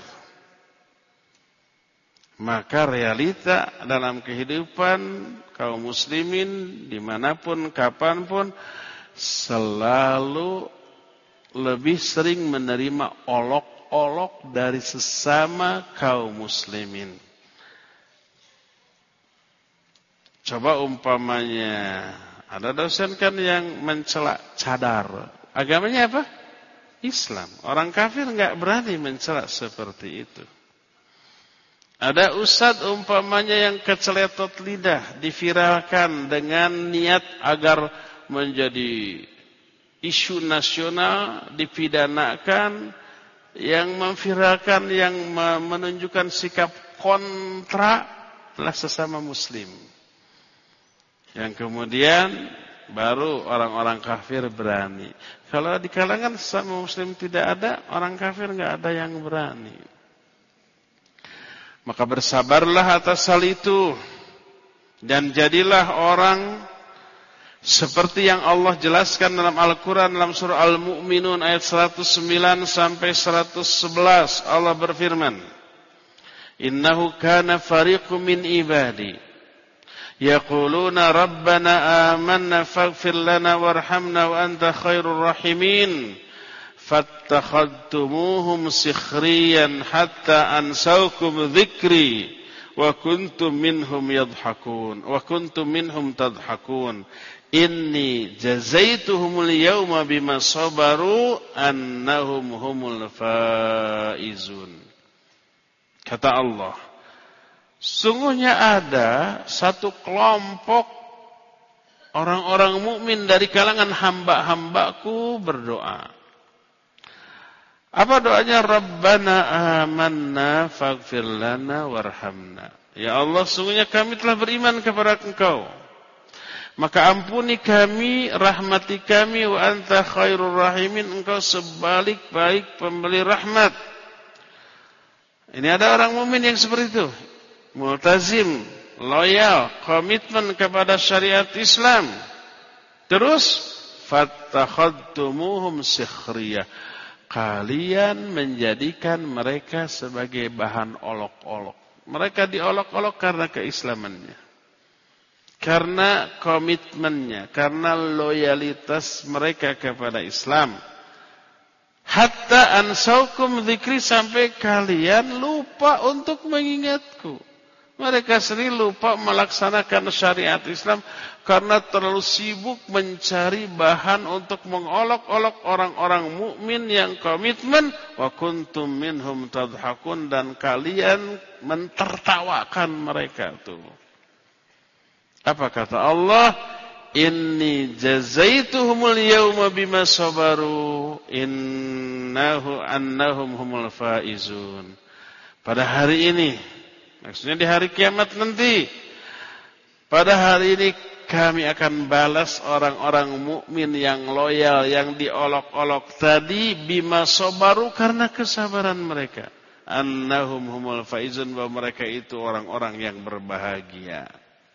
Maka realita dalam kehidupan kaum muslimin dimanapun, kapanpun, selalu lebih sering menerima olok-olok dari sesama kaum muslimin. Coba umpamanya, ada dosen kan yang mencela cadar. Agamanya apa? Islam. Orang kafir enggak berani mencela seperti itu. Ada ustadz umpamanya yang keceletot lidah, diviralkan dengan niat agar menjadi isu nasional, dipidanakan, yang memviralkan, yang menunjukkan sikap kontra adalah sesama muslim. Yang kemudian baru orang-orang kafir berani. Kalau di kalangan sesama muslim tidak ada, orang kafir enggak ada yang berani. Maka bersabarlah atas hal itu dan jadilah orang seperti yang Allah jelaskan dalam Al-Quran dalam surah Al-Mu'minun ayat seratus sembilan sampai seratus sebelas. Allah berfirman, innahu kana fariqun min ibadi yaquluna rabbana amanna faghfir lana warhamna wa anta khairur rahimin fattakhadtumuhum sikhriyan hatta ansaukum dzikri wa kuntum minhum yadhakun wa kuntum minhum tadhakun inni jazaituhumul yawma bima sabaru annahum humul faizun. Kata Allah, sungguhnya ada satu kelompok orang-orang mukmin dari kalangan hamba-hambaku berdoa. Apa doanya? Rabbana amanna faghfir lana warhamna. Ya Allah, sungguhnya kami telah beriman kepada Engkau, maka ampuni kami, rahmati kami, wa anta khairur rahimin, Engkau sebalik-balik pemberi rahmat. Ini ada orang mukmin yang seperti itu, multazim loyal, komitmen kepada syariat Islam. Terus fattakhadtumuhum sikhriyah. Kalian menjadikan mereka sebagai bahan olok-olok. Mereka diolok-olok karena keislamannya, karena komitmennya, karena loyalitas mereka kepada Islam. Hatta ansaukum dzikri, sampai kalian lupa untuk mengingatku. Mereka sendiri lupa melaksanakan syariat Islam karena terlalu sibuk mencari bahan untuk mengolok-olok orang-orang mukmin yang komitmen. Wa kuntum minhum tadhakun, dan kalian mentertawakan mereka tuh. Apa kata Allah? Inni jazaituhumul yawma bima sabaru innahu annahum humul faizun. Pada hari ini, maksudnya di hari kiamat nanti, pada hari ini kami akan balas orang-orang mukmin yang loyal, yang diolok-olok tadi, bima sabaru, karena kesabaran mereka. Annahum humul faizun, bahwa mereka itu orang-orang yang berbahagia.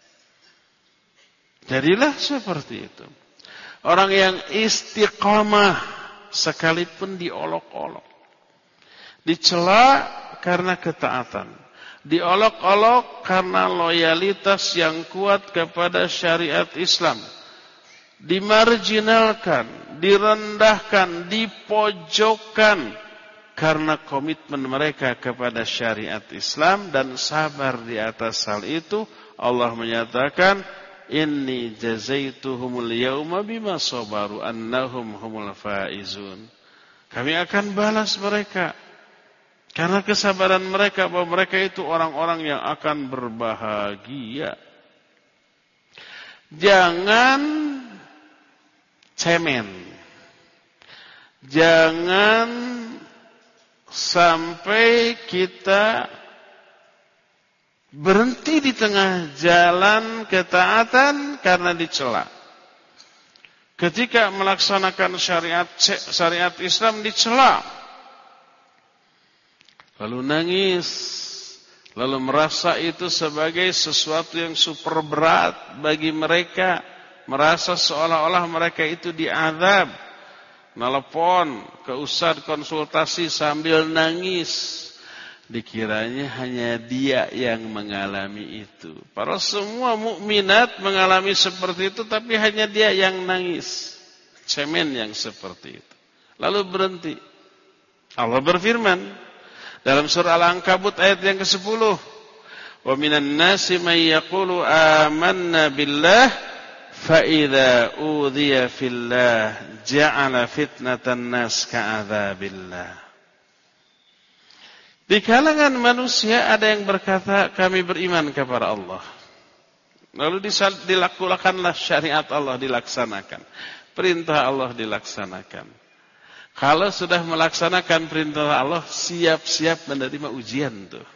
Jadilah seperti itu. Orang yang istiqamah sekalipun diolok-olok, dicela karena ketaatan, diolok-olok karena loyalitas yang kuat kepada syariat Islam, dimarginalkan, direndahkan, dipojokkan karena komitmen mereka kepada syariat Islam dan sabar di atas hal itu. Allah menyatakan, inni jazaituhumul yawma bima sabaru annahum humul faizun. Kami akan balas mereka karena kesabaran mereka, bahwa mereka itu orang-orang yang akan berbahagia. Jangan cemen. Jangan sampai kita berhenti di tengah jalan ketaatan karena dicela. Ketika melaksanakan syariat syariat Islam dicela, lalu nangis, lalu merasa itu sebagai sesuatu yang super berat bagi mereka, merasa seolah-olah mereka itu diazab. Nelpon ke ustaz konsultasi sambil nangis, dikiranya hanya dia yang mengalami itu. Para semua mukminat mengalami seperti itu, tapi hanya dia yang nangis. Cemen yang seperti itu. Lalu berhenti. Allah berfirman dalam surah Al-Ankabut ayat yang kesepuluh, wa minan nasi may yaqulu amanna billah fa idza udhiya fillah ja'ala fitnatan nas ka'adzabillah. Di kalangan manusia ada yang berkata, kami beriman kepada Allah. Lalu dilakukanlah syariat Allah, dilaksanakan. Perintah Allah dilaksanakan. Kalau sudah melaksanakan perintah Allah, siap-siap menerima ujian tuh.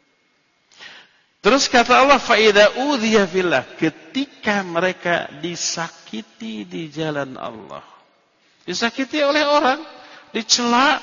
Terus kata Allah, fa'idha udhiya fillah, ketika mereka disakiti di jalan Allah. Disakiti oleh orang, dicela,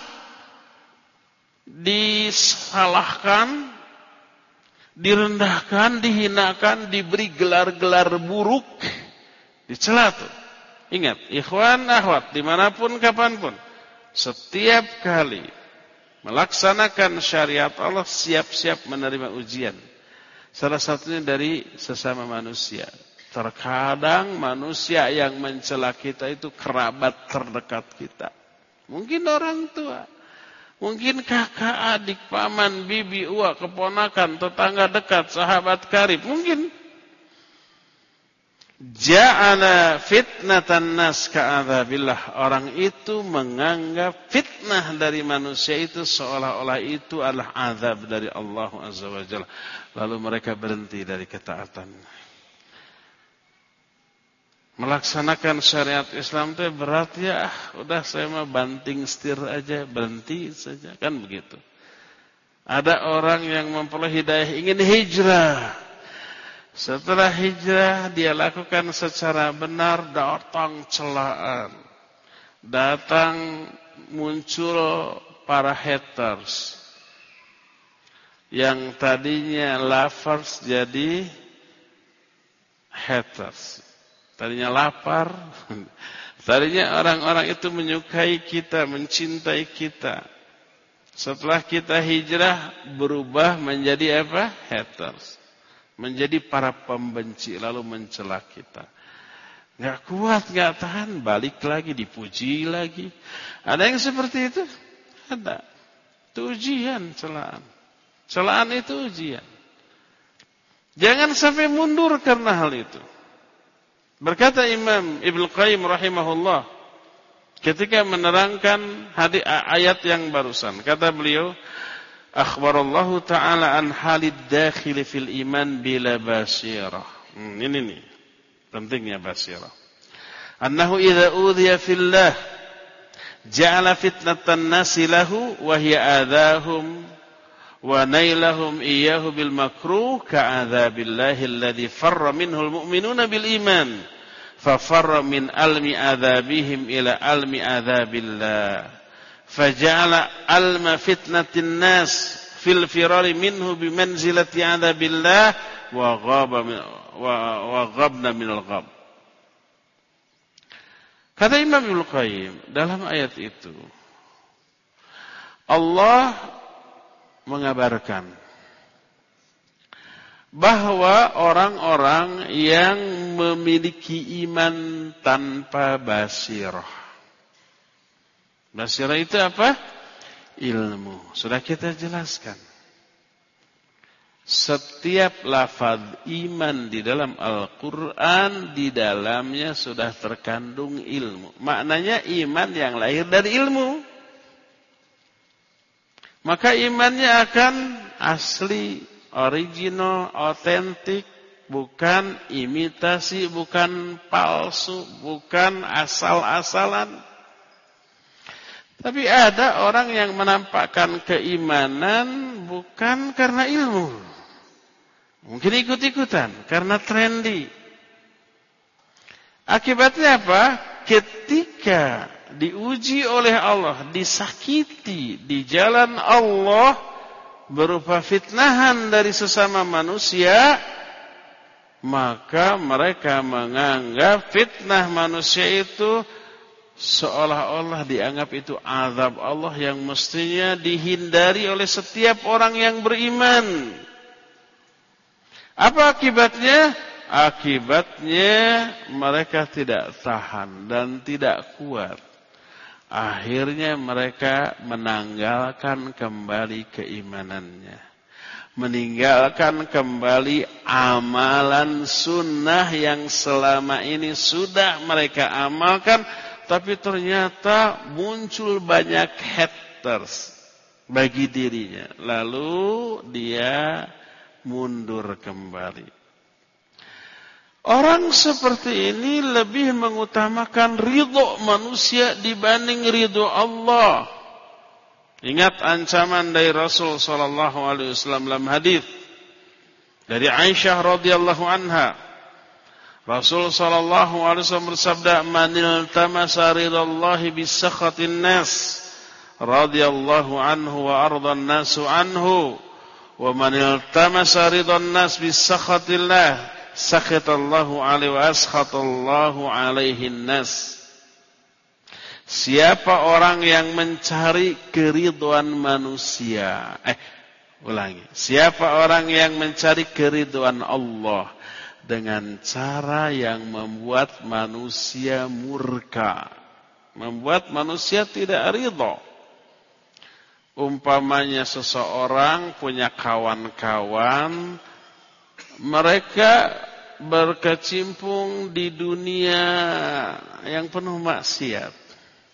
disalahkan, direndahkan, dihinakan, diberi gelar-gelar buruk, dicela tuh. Ingat, ikhwan, akhwat, dimanapun, kapanpun, setiap kali melaksanakan syariat Allah, siap-siap menerima ujian. Salah satunya dari sesama manusia. Terkadang manusia yang mencela kita itu kerabat terdekat kita. Mungkin orang tua, mungkin kakak, adik, paman, bibi, uak, keponakan, tetangga dekat, sahabat karib. Mungkin ja'ala fitnatan nas ka'adzabillah. Orang itu menganggap fitnah dari manusia itu seolah-olah itu adalah azab dari Allah Azza wa Jalla. Lalu mereka berhenti dari ketaatan. Melaksanakan syariat Islam itu berat ya, udah saya mah banting setir aja, berhenti saja, kan begitu. Ada orang yang memperoleh hidayah ingin hijrah. Setelah hijrah dia lakukan secara benar, datang celaan, datang muncul para haters. Yang tadinya lovers jadi haters. Tadinya lapar, tadinya orang-orang itu menyukai kita, mencintai kita. Setelah kita hijrah, berubah menjadi apa? Haters. Menjadi para pembenci, lalu mencela kita. Gak kuat, gak tahan, balik lagi, dipuji lagi. Ada yang seperti itu? Ada. Itu ujian, celaan. Celaan itu ujian. Jangan sampai mundur karena hal itu. Berkata Imam Ibnu Qayyim rahimahullah ketika menerangkan hadis ayat yang barusan, kata beliau, akhbarallahu ta'ala an halid dakhil fil iman bila basirah. Hmm, ini nih pentingnya basirah. Annahu idza udhiya fillah ja'ala fitnatan nasi lahu wa hiya adahum wa nailahum iyyahu bil makruh ka'adzabillahi alladhi farra minhu almu'minuna bil iman fa farra min almi adzabihim ila almi adzabillah faja'ala alma fitnatin nas fil firari minhu bimanzilati adzabillah wa ghaba wa ghabna minal ghab. Kata Imam Ibnu Qayyim dalam ayat itu Allah mengabarkan bahwa orang-orang yang memiliki iman tanpa basirah. Basirah itu apa? Ilmu. Sudah kita jelaskan. Setiap lafaz iman di dalam Al-Quran, di dalamnya sudah terkandung ilmu. Maknanya iman yang lahir dari ilmu. Maka imannya akan asli, original, otentik, bukan imitasi, bukan palsu, bukan asal-asalan. Tapi ada orang yang menampakkan keimanan bukan karena ilmu. Mungkin ikut-ikutan, karena trendy. Akibatnya apa? Ketika diuji oleh Allah, disakiti di jalan Allah berupa fitnahan dari sesama manusia, maka mereka menganggap fitnah manusia itu seolah-olah dianggap itu azab Allah yang mestinya dihindari oleh setiap orang yang beriman. Apa akibatnya? Akibatnya mereka tidak tahan dan tidak kuat. Akhirnya mereka menanggalkan kembali keimanannya. Meninggalkan kembali amalan sunnah yang selama ini sudah mereka amalkan. Tapi ternyata muncul banyak haters bagi dirinya. Lalu dia mundur kembali. Orang seperti ini lebih mengutamakan ridho manusia dibanding ridho Allah. Ingat ancaman dari Rasul sallallahu alaihi wasallam dalam hadis dari Aisyah radhiyallahu anha. Rasul sallallahu alaihi wasallam bersabda, "Manil tamasa ridallahi bisakhatin nas, radhiyallahu anhu wa ardan nasu anhu, wa manil tamasa ridan nas bisakhatillah, sakhatallahu alaihi wa askhatallahu alaihi nas." Siapa orang yang mencari keridhaan manusia, eh ulangi, siapa orang yang mencari keridhaan Allah dengan cara yang membuat manusia murka, membuat manusia tidak ridha. Umpamanya seseorang punya kawan-kawan, mereka berkecimpung di dunia yang penuh maksiat.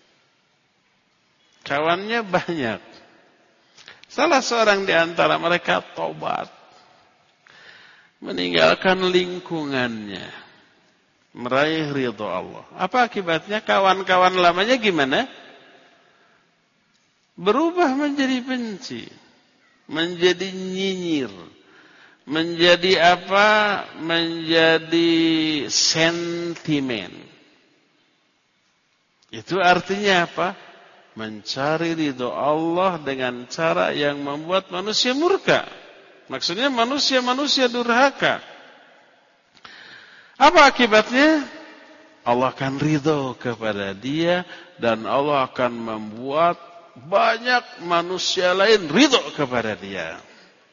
Kawannya banyak. Salah seorang di antara mereka tobat, meninggalkan lingkungannya, meraih ridho Allah. Apa akibatnya? Kawan-kawan lamanya gimana? Berubah menjadi benci, menjadi nyinyir, menjadi apa? Menjadi sentimen. Itu artinya apa? Mencari ridho Allah dengan cara yang membuat manusia murka. Maksudnya manusia-manusia durhaka. Apa akibatnya? Allah akan ridho kepada dia dan Allah akan membuat banyak manusia lain ridho kepada dia.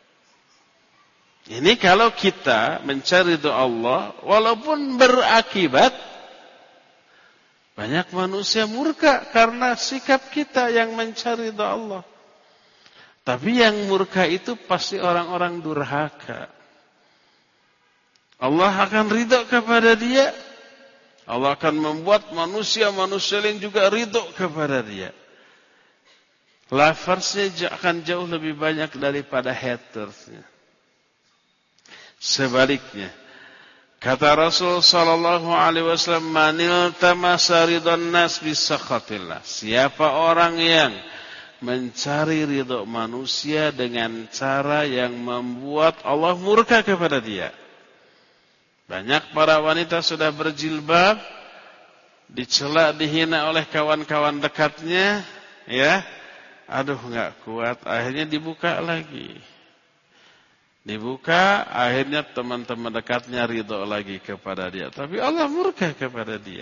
Ini kalau kita mencari ridho Allah, walaupun berakibat banyak manusia murka karena sikap kita yang mencari ridho Allah. Tapi yang murka itu pasti orang-orang durhaka. Allah akan ridho kepada dia. Allah akan membuat manusia-manusia lain juga ridho kepada dia. Loversnya akan jauh lebih banyak daripada hatersnya. Sebaliknya, kata Rasul sallallahu alaihi wasallam, "Manil tamasa ridwan nas bisakhatillah." Siapa orang yang mencari ridho manusia dengan cara yang membuat Allah murka kepada dia. Banyak para wanita sudah berjilbab, dicela, dihina oleh kawan-kawan dekatnya, ya. Aduh, enggak kuat, akhirnya dibuka lagi. Dibuka, akhirnya teman-teman dekatnya ridho lagi kepada dia. Tapi Allah murka kepada dia.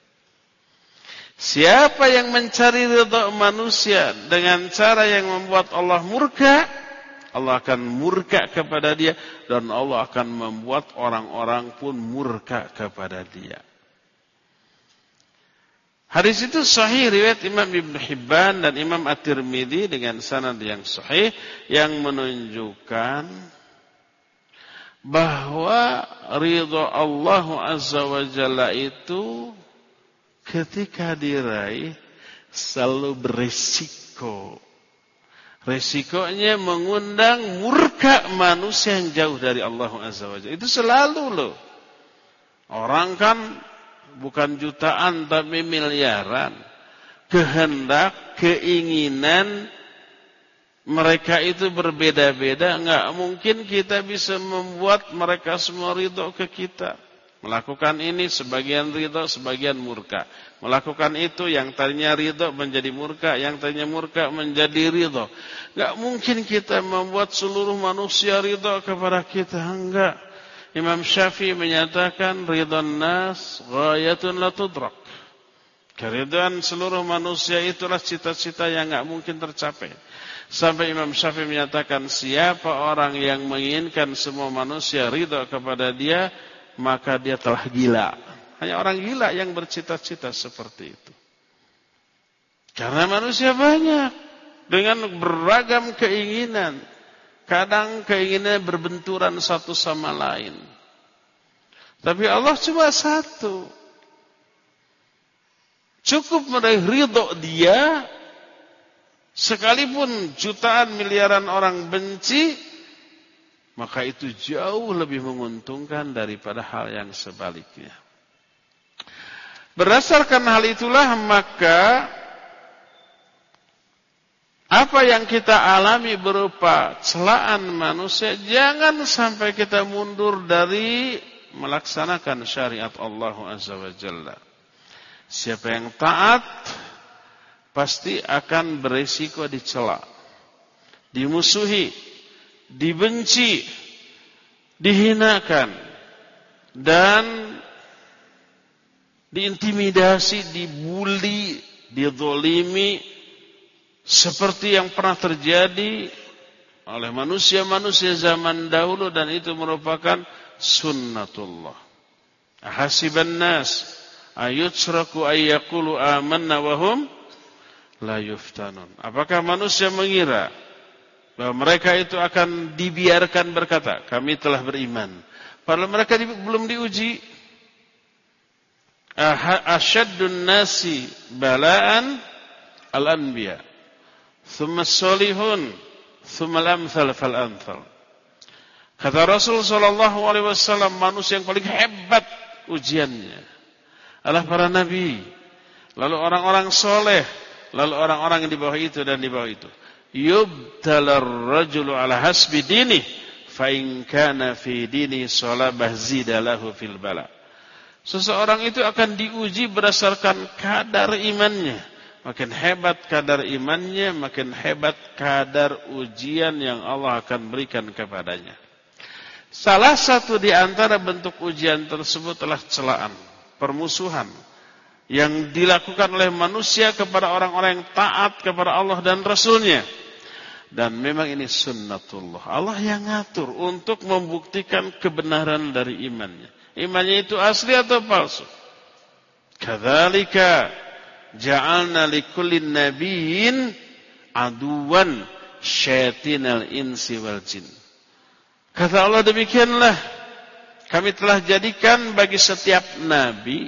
Siapa yang mencari ridho manusia dengan cara yang membuat Allah murka, Allah akan murka kepada dia dan Allah akan membuat orang-orang pun murka kepada dia. Hadis itu sahih riwayat Imam Ibn Hibban dan Imam At-Tirmidzi dengan sanad yang sahih yang menunjukkan bahwa ridha Allah Azza wa Jalla itu ketika diraih selalu beresiko. Resikonya mengundang murka manusia yang jauh dari Allah Azza wa Jalla. Itu selalu loh. Orang kan bukan jutaan tapi miliaran. Kehendak, keinginan mereka itu berbeda-beda. Enggak mungkin kita bisa membuat mereka semua ridho ke kita. Melakukan ini sebagian ridho, sebagian murka. Melakukan itu yang tadinya ridho menjadi murka, yang tadinya murka menjadi ridho. Enggak mungkin kita membuat seluruh manusia ridho kepada kita, enggak. Imam Syafi'i menyatakan ridhon nas ghayatun la tudrak. Keridhaan seluruh manusia itulah cita-cita yang enggak mungkin tercapai. Sampai Imam Syafi'i menyatakan siapa orang yang menginginkan semua manusia ridho kepada dia, maka dia telah gila. Hanya orang gila yang bercita-cita seperti itu. Karena manusia banyak dengan beragam keinginan. Kadang keinginan berbenturan satu sama lain. Tapi Allah cuma satu. Cukup meraih ridho dia, sekalipun jutaan miliaran orang benci, maka itu jauh lebih menguntungkan daripada hal yang sebaliknya. Berdasarkan hal itulah maka apa yang kita alami berupa celaan manusia, jangan sampai kita mundur dari melaksanakan syariat Allah Azza wa Jalla. Siapa yang taat pasti akan beresiko dicela, dimusuhi, dibenci, dihinakan, dan diintimidasi, dibuli, dizalimi, seperti yang pernah terjadi oleh manusia-manusia zaman dahulu, dan itu merupakan sunnatullah. Ahasiban nas ayutsraku ayyaqulu amanna wa hum la yuftanun. Apakah manusia mengira bahwa mereka itu akan dibiarkan berkata, kami telah beriman, padahal mereka di, belum diuji? Asyaddun nasi bala'an al-anbiya, thumma as-salihun, thumma al-amthal fal-amthal. Kata Rasul sallallahu alaihi wasallam, manusia yang paling hebat ujiannya adalah para nabi, lalu orang-orang soleh, lalu orang-orang yang di bawah itu dan di bawah itu. Yubtalar rajulu ala hasbi dini, fa in kana fi dini salabah zidalahu fil bala. Seseorang itu akan diuji berdasarkan kadar imannya. Makin hebat kadar imannya, makin hebat kadar ujian yang Allah akan berikan kepadanya. Salah satu di antara bentuk ujian tersebut adalah celaan, permusuhan yang dilakukan oleh manusia kepada orang-orang yang taat kepada Allah dan Rasul-Nya. Dan memang ini sunnatullah. Allah yang ngatur untuk membuktikan kebenaran dari imannya. Imannya itu asli atau palsu. Kadzalika ja'alna likullin nabiyyin aduwan syaitinal insi wal jin. Kata Allah, demikianlah kami telah jadikan bagi setiap nabi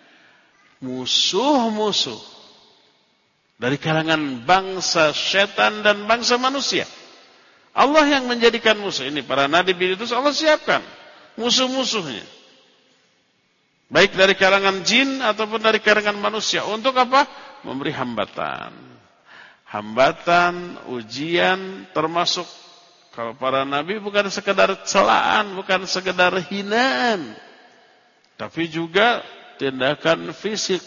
musuh-musuh dari kalangan bangsa setan dan bangsa manusia. Allah yang menjadikan musuh. Ini para nabi itu Allah siapkan musuh-musuhnya. Baik dari kalangan jin ataupun dari kalangan manusia. Untuk apa? Memberi hambatan. Hambatan, ujian, termasuk kalau para nabi bukan sekedar celaan, bukan sekedar hinaan, tapi juga tindakan fisik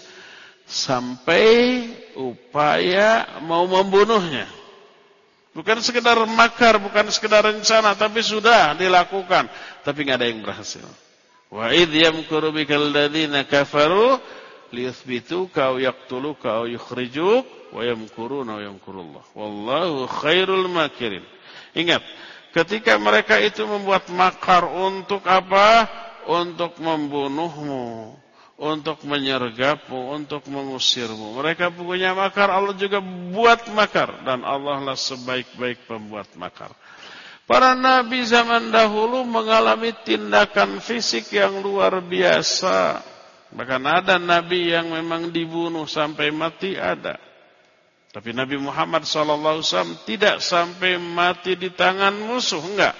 sampai upaya mau membunuhnya. Bukan sekedar makar, bukan sekedar rencana, tapi sudah dilakukan, tapi nggak ada yang berhasil. Wa idh yamkuru bikal ladzina kafaru liyuthbituka aw yaqtuluka aw yukhrijuk wa yamkuruna wa yamkurullah wallahu khairul makirin. Ingat, ketika mereka itu membuat makar untuk apa? Untuk membunuhmu, untuk menyergapmu, untuk mengusirmu. Mereka punya makar, Allah juga buat makar. Dan Allah lah sebaik-baik pembuat makar. Para nabi zaman dahulu mengalami tindakan fisik yang luar biasa. Bahkan ada nabi yang memang dibunuh sampai mati, ada. Tapi Nabi Muhammad shallallahu alaihi wasallam tidak sampai mati di tangan musuh, enggak.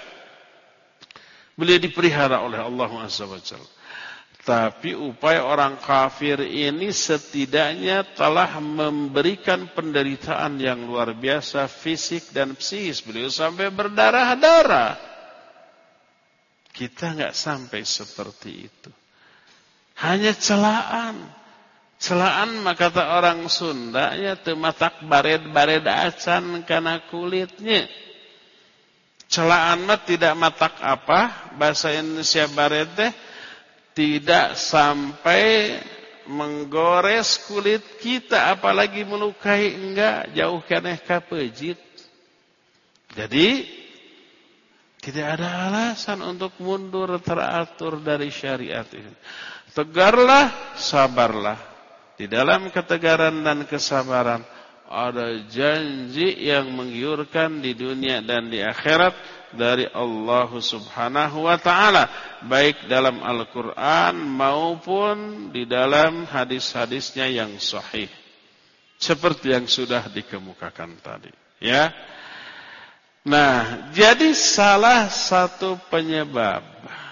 Beliau dipelihara oleh Allah Azza wa Jalla. Tapi upaya orang kafir ini setidaknya telah memberikan penderitaan yang luar biasa fisik dan psikis. Beliau sampai berdarah-darah. Kita enggak sampai seperti itu. Hanya celaan. Celaan maka kata orang Sunda ya tematak bared-bared acan karena kulitnya. Celaan mah tidak matak apa? Bahasa Indonesia bared teh tidak sampai menggores kulit kita, apalagi melukai, enggak, jauh keneh ka peujit. Jadi tidak ada alasan untuk mundur teratur dari syariat ini. Tegarlah, sabarlah. Di dalam ketegaran dan kesabaran ada janji yang menggiurkan di dunia dan di akhirat dari Allah Subhanahu wa taala, baik dalam Al-Qur'an maupun di dalam hadis-hadisnya yang sahih. Seperti yang sudah dikemukakan tadi, ya. Nah, jadi salah satu penyebab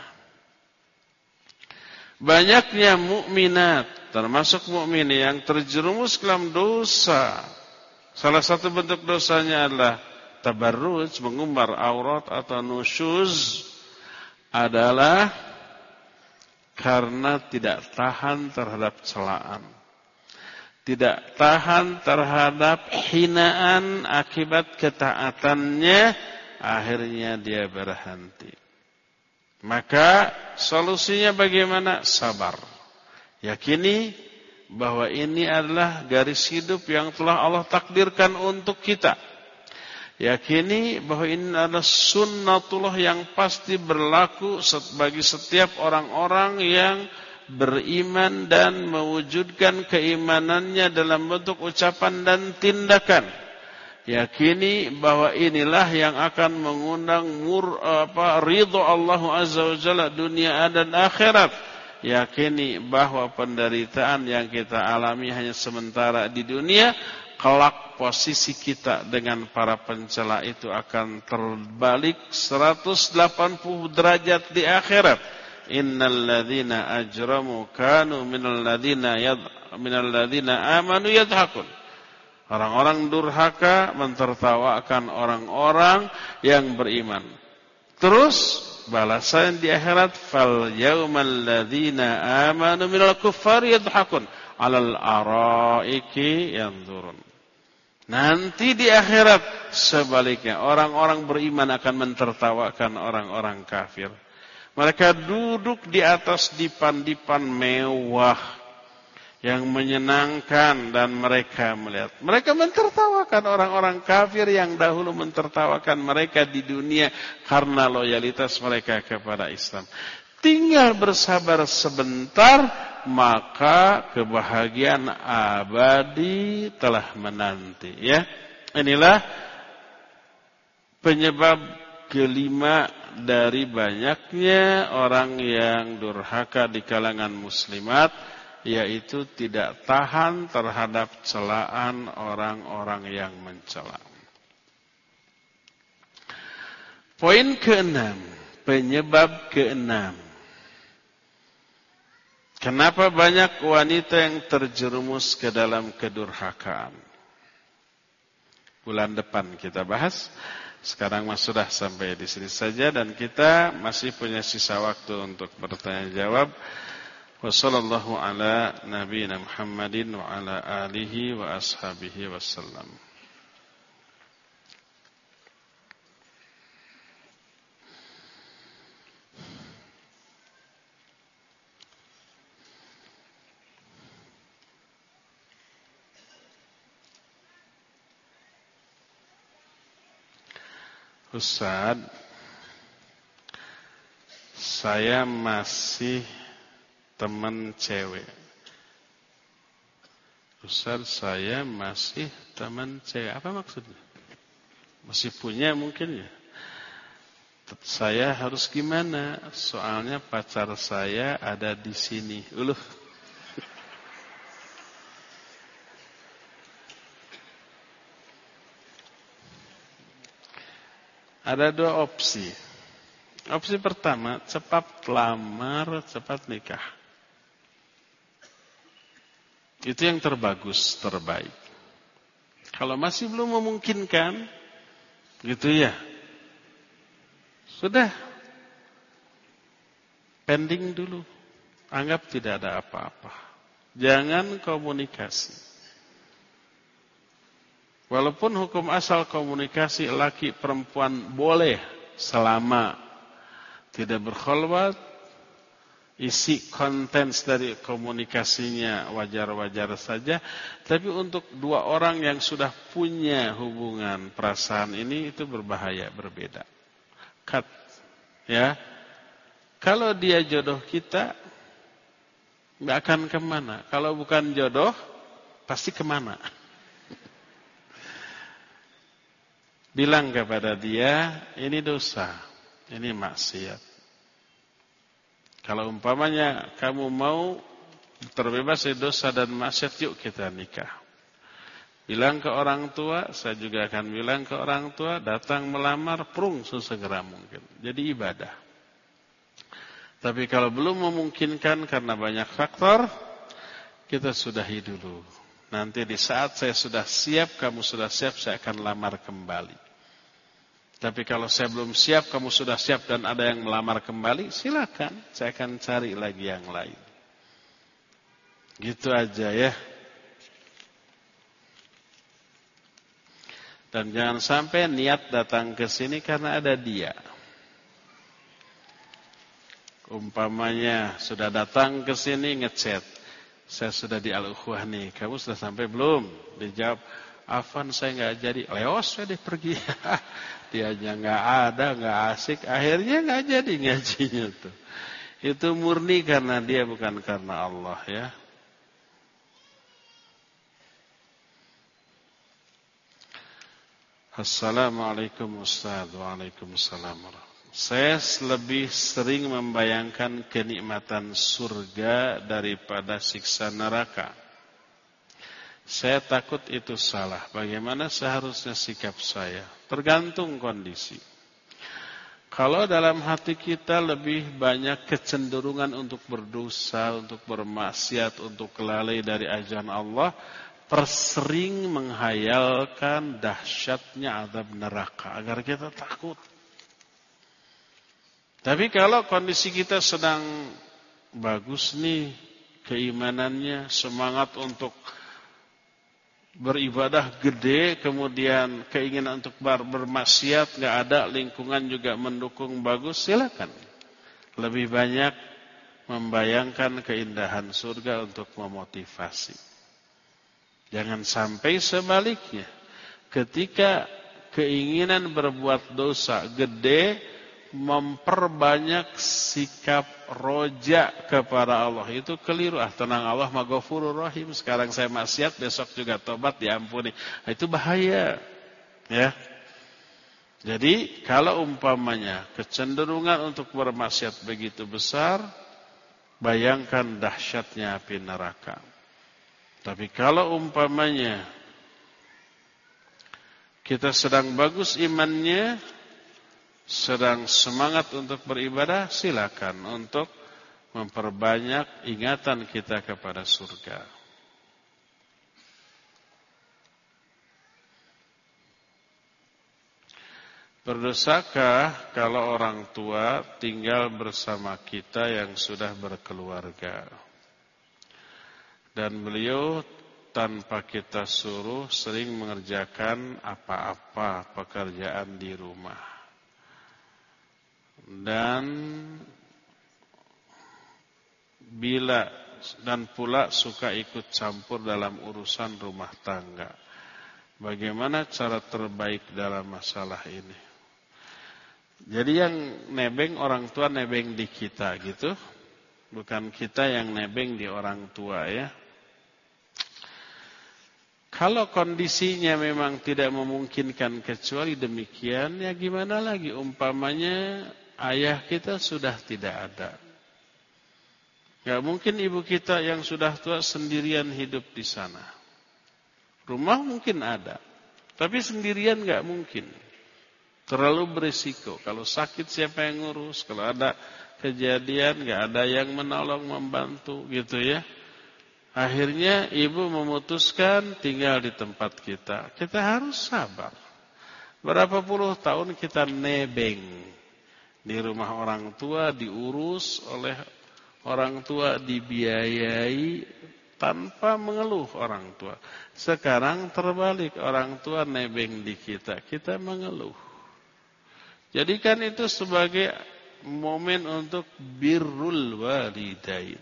banyaknya mukminat, termasuk mukmin yang terjerumus dalam dosa. Salah satu bentuk dosanya adalah tabarruj, mengumbar aurat atau nusyuz, adalah karena tidak tahan terhadap celaan. Tidak tahan terhadap hinaan akibat ketaatannya, akhirnya dia berhenti. Maka solusinya bagaimana? Sabar. Yakini bahwa ini adalah garis hidup yang telah Allah takdirkan untuk kita. Yakini bahwa ini adalah sunnatullah yang pasti berlaku bagi setiap orang-orang yang beriman dan mewujudkan keimanannya dalam bentuk ucapan dan tindakan. Yakini bahwa inilah yang akan mengundang mur, apa, ridho Allah Azza wa Jalla dunia dan akhirat. Yakini bahwa penderitaan yang kita alami hanya sementara di dunia, kelak posisi kita dengan para pencela itu akan terbalik seratus delapan puluh derajat di akhirat. Innal ladzina ajramu kanu minal ladzina yad minal ladzina amanu yadhakun. Orang-orang durhaka mentertawakan orang-orang yang beriman. Terus balasan di akhirat, fal yaumal ladzina amanu minal kuffari yadhakun 'alal araiki yanzurun. Nanti di akhirat sebaliknya, orang-orang beriman akan mentertawakan orang-orang kafir. Mereka duduk di atas dipan-dipan mewah yang menyenangkan dan mereka melihat. Mereka mentertawakan orang-orang kafir yang dahulu mentertawakan mereka di dunia karena loyalitas mereka kepada Islam. Tinggal bersabar sebentar, maka kebahagiaan abadi telah menanti. Ya, inilah penyebab kelima dari banyaknya orang yang durhaka di kalangan muslimat, yaitu tidak tahan terhadap celaan orang-orang yang mencela. Poin keenam, penyebab keenam. Kenapa banyak wanita yang terjerumus ke dalam kedurhakaan? Bulan depan kita bahas. Sekarang mas sudah sampai di sini saja dan kita masih punya sisa waktu untuk bertanya jawab. Wassallallahu ala nabiyina Muhammadin wa ala alihi wa ashabihi wasallam. Ustaz, saya masih teman cewek. Ustaz, saya masih teman cewek. Apa maksudnya? Masih punya mungkin ya. Saya harus gimana? Soalnya pacar saya ada di sini. Uluh. Ada dua opsi. Opsi pertama, cepat lamar, cepat nikah. Itu yang terbagus, terbaik. Kalau masih belum memungkinkan, gitu ya. Sudah. Pending dulu. Anggap tidak ada apa-apa. Jangan komunikasi. Walaupun hukum asal komunikasi laki perempuan boleh selama tidak berkholwat, isi konten dari komunikasinya wajar-wajar saja. Tapi untuk dua orang yang sudah punya hubungan perasaan ini itu berbahaya, berbeda. Cut, ya. Kalau dia jodoh kita, nggak akan kemana. Kalau bukan jodoh, pasti kemana. Bilang kepada dia, ini dosa, ini maksiat. Kalau umpamanya kamu mau terbebas dari dosa dan maksiat, yuk kita nikah. Bilang ke orang tua, saya juga akan bilang ke orang tua, datang melamar, prung sesegera mungkin. Jadi ibadah. Tapi kalau belum memungkinkan karena banyak faktor, kita sudahi dulu. Nanti di saat saya sudah siap, kamu sudah siap, saya akan lamar kembali. Tapi kalau saya belum siap, kamu sudah siap dan ada yang melamar kembali, silakan. Saya akan cari lagi yang lain. Gitu aja ya. Dan jangan sampai niat datang ke sini karena ada dia. Umpamanya sudah datang ke sini ngechat. Saya sudah di Al-Ukhuwah nih, kamu sudah sampai belum? Dijawab, Afan saya nggak jadi. Leos saya deh pergi. Dianya nggak ada, nggak asik. Akhirnya nggak jadi ngajinya tuh. Itu murni karena dia, bukan karena Allah ya. Assalamualaikum Ustaz. Waalaikumsalam. Saya lebih sering membayangkan kenikmatan surga daripada siksa neraka. Saya takut itu salah. Bagaimana seharusnya sikap saya? Tergantung kondisi. Kalau dalam hati kita lebih banyak kecenderungan untuk berdosa, untuk bermaksiat, untuk lalai dari ajaran Allah, persering menghayalkan dahsyatnya azab neraka agar kita takut. Tapi kalau kondisi kita sedang bagus nih, keimanannya, semangat untuk beribadah gede, kemudian keinginan untuk bermaksiat nggak ada, lingkungan juga mendukung bagus, silakan. lebih banyak membayangkan keindahan surga untuk memotivasi. Jangan sampai sebaliknya. Ketika keinginan berbuat dosa gede, memperbanyak sikap roja kepada Allah. Itu keliru. Ah, tenang, Allah mah Ghafurur Rahim. Sekarang saya maksiat, besok juga tobat, diampuni. Nah, itu bahaya. Ya. Jadi kalau umpamanya kecenderungan untuk bermaksiat begitu besar, bayangkan dahsyatnya api neraka. Tapi kalau umpamanya kita sedang bagus imannya, sedang semangat untuk beribadah, silakan untuk memperbanyak ingatan kita kepada surga. Berdosakah kalau orang tua tinggal bersama kita yang sudah berkeluarga dan beliau tanpa kita suruh sering mengerjakan apa-apa pekerjaan di rumah dan bila dan pula suka ikut campur dalam urusan rumah tangga? Bagaimana cara terbaik dalam masalah ini? Jadi yang nebeng orang tua nebeng di kita gitu, bukan kita yang nebeng di orang tua ya. Kalau kondisinya memang tidak memungkinkan kecuali demikian, ya gimana lagi, umpamanya ayah kita sudah tidak ada. Gak mungkin ibu kita yang sudah tua sendirian hidup di sana. Rumah mungkin ada, tapi sendirian gak mungkin. Terlalu berisiko. Kalau sakit siapa yang ngurus? Kalau ada kejadian gak ada yang menolong, membantu gitu ya. Akhirnya ibu memutuskan tinggal di tempat kita. Kita harus sabar. Berapa puluh tahun kita nebeng di rumah orang tua, diurus oleh orang tua, dibiayai tanpa mengeluh orang tua. Sekarang terbalik, orang tua nebeng di kita, kita mengeluh. Jadikan itu sebagai momen untuk birrul walidain.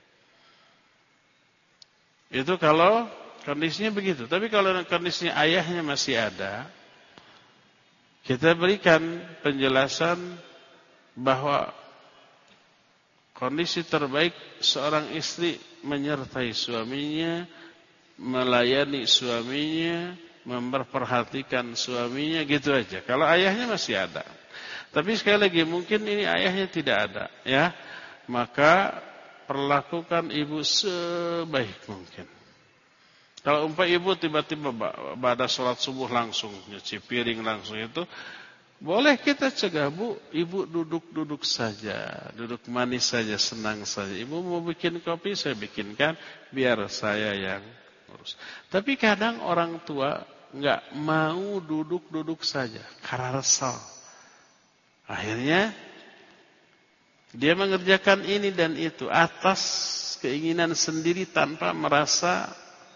Itu kalau kondisinya begitu. Tapi kalau kondisinya ayahnya masih ada, kita berikan penjelasan bahwa kondisi terbaik seorang istri menyertai suaminya, melayani suaminya, memperhatikan suaminya, gitu aja. Kalau ayahnya masih ada. Tapi sekali lagi mungkin ini ayahnya tidak ada, ya. Maka perlakukan ibu sebaik mungkin. Kalau umpah ibu tiba-tiba pada sholat subuh langsung nyuci piring langsung itu, boleh kita cegah, Bu, ibu duduk-duduk saja, duduk manis saja, senang saja. Ibu mau bikin kopi, saya bikinkan, biar saya yang urus. Tapi kadang orang tua nggak mau duduk-duduk saja, karena resal. Akhirnya dia mengerjakan ini dan itu atas keinginan sendiri tanpa merasa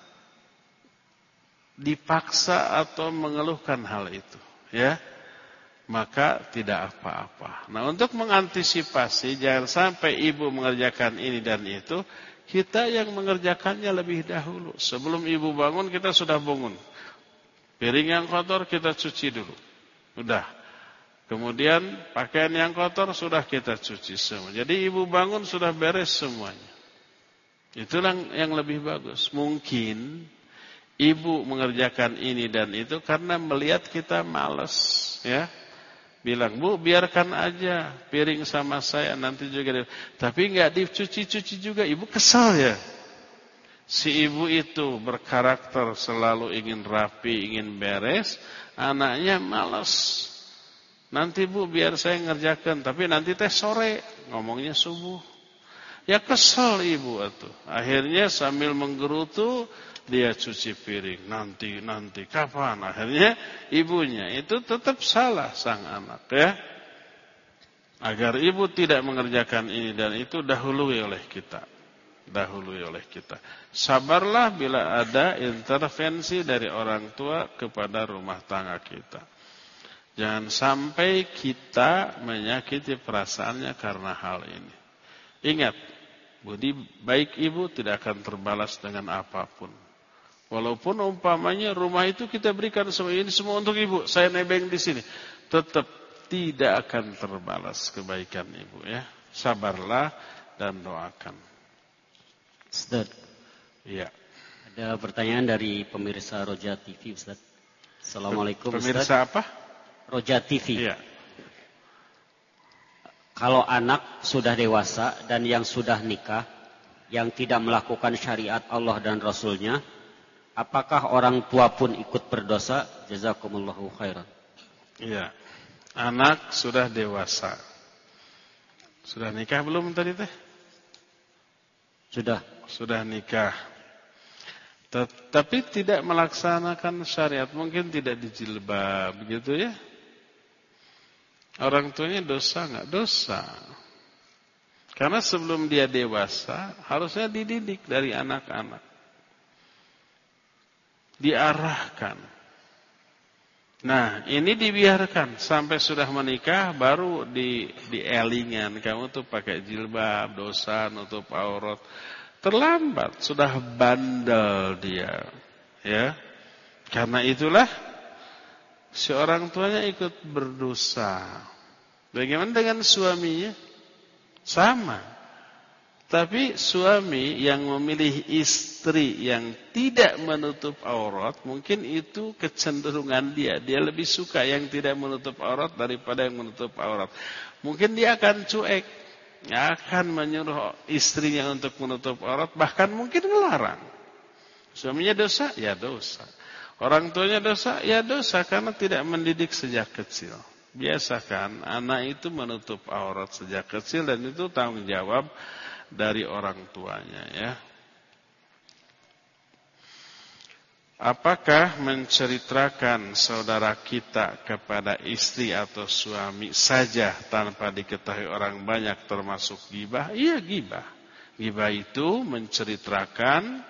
dipaksa atau mengeluhkan hal itu, ya. Maka tidak apa-apa. Nah, untuk mengantisipasi jangan sampai ibu mengerjakan ini dan itu, kita yang mengerjakannya lebih dahulu. Sebelum ibu bangun kita sudah bangun. Piring yang kotor kita cuci dulu. Udah. Kemudian pakaian yang kotor sudah kita cuci semua. Jadi ibu bangun sudah beres semuanya. Itulah yang lebih bagus. Mungkin ibu mengerjakan ini dan itu karena melihat kita malas, ya. Bilang, Bu, biarkan aja piring sama saya nanti juga. Tapi enggak dicuci-cuci juga, ibu kesal ya. Si ibu itu berkarakter selalu ingin rapi, ingin beres, anaknya malas. Nanti Bu biar saya ngerjakan, tapi nanti teh sore, ngomongnya subuh. Ya kesel ibu atuh. Akhirnya sambil menggerutu dia cuci piring. Nanti, nanti, kapan? Akhirnya ibunya itu tetap salah sang anak, ya. Agar ibu tidak mengerjakan ini dan itu dahului oleh kita. Dahului oleh kita. Sabarlah bila ada intervensi dari orang tua kepada rumah tangga kita. Jangan sampai kita menyakiti perasaannya karena hal ini. Ingat, budi baik ibu tidak akan terbalas dengan apapun. Walaupun umpamanya rumah itu kita berikan semua ini semua untuk ibu, saya nebeng di sini, tetap tidak akan terbalas kebaikan ibu ya. Sabarlah dan doakan. Ustaz. Iya. Ada pertanyaan dari pemirsa Roja T V, Ustaz. Assalamualaikum, Ustaz. Pemirsa apa? Roja T V. Iya. Kalau anak sudah dewasa dan yang sudah nikah, yang tidak melakukan syariat Allah dan Rasulnya, apakah orang tua pun ikut berdosa? Jazakumullahu khairan. Iya. Anak sudah dewasa. Sudah nikah belum tadi teh? Sudah. Sudah nikah. Tetapi tidak melaksanakan syariat, mungkin tidak dijilbab, begitu ya? Orang tuanya dosa nggak? Dosa. Karena sebelum dia dewasa, harusnya dididik dari anak-anak. Diarahkan. Nah, ini dibiarkan sampai sudah menikah, baru di dielingan. Kamu tuh pakai jilbab, dosa, nutup aurat. Terlambat, sudah bandel dia. Ya. Karena itulah si orang tuanya ikut berdosa. Bagaimana dengan suaminya? Sama. Tapi suami yang memilih istri yang tidak menutup aurat, mungkin itu kecenderungan dia. Dia lebih suka yang tidak menutup aurat daripada yang menutup aurat. Mungkin dia akan cuek, akan menyuruh istrinya untuk menutup aurat, bahkan mungkin melarang. Suaminya dosa? Ya dosa. Orang tuanya dosa? Ya dosa, karena tidak mendidik sejak kecil. Biasakan anak itu menutup aurat sejak kecil, dan itu tanggung jawab dari orang tuanya ya. Apakah menceritakan saudara kita kepada istri atau suami saja tanpa diketahui orang banyak termasuk ghibah? Iya, ghibah. Ghibah itu menceritakan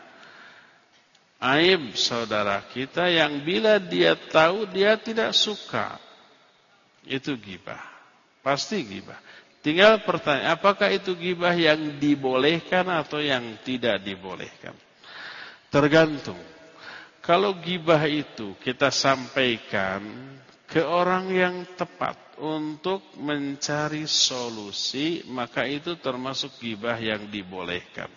aib saudara kita yang bila dia tahu dia tidak suka. Itu ghibah. Pasti ghibah. Tinggal pertanyaan, apakah itu ghibah yang dibolehkan atau yang tidak dibolehkan? Tergantung. Kalau ghibah itu kita sampaikan ke orang yang tepat untuk mencari solusi, maka itu termasuk ghibah yang dibolehkan.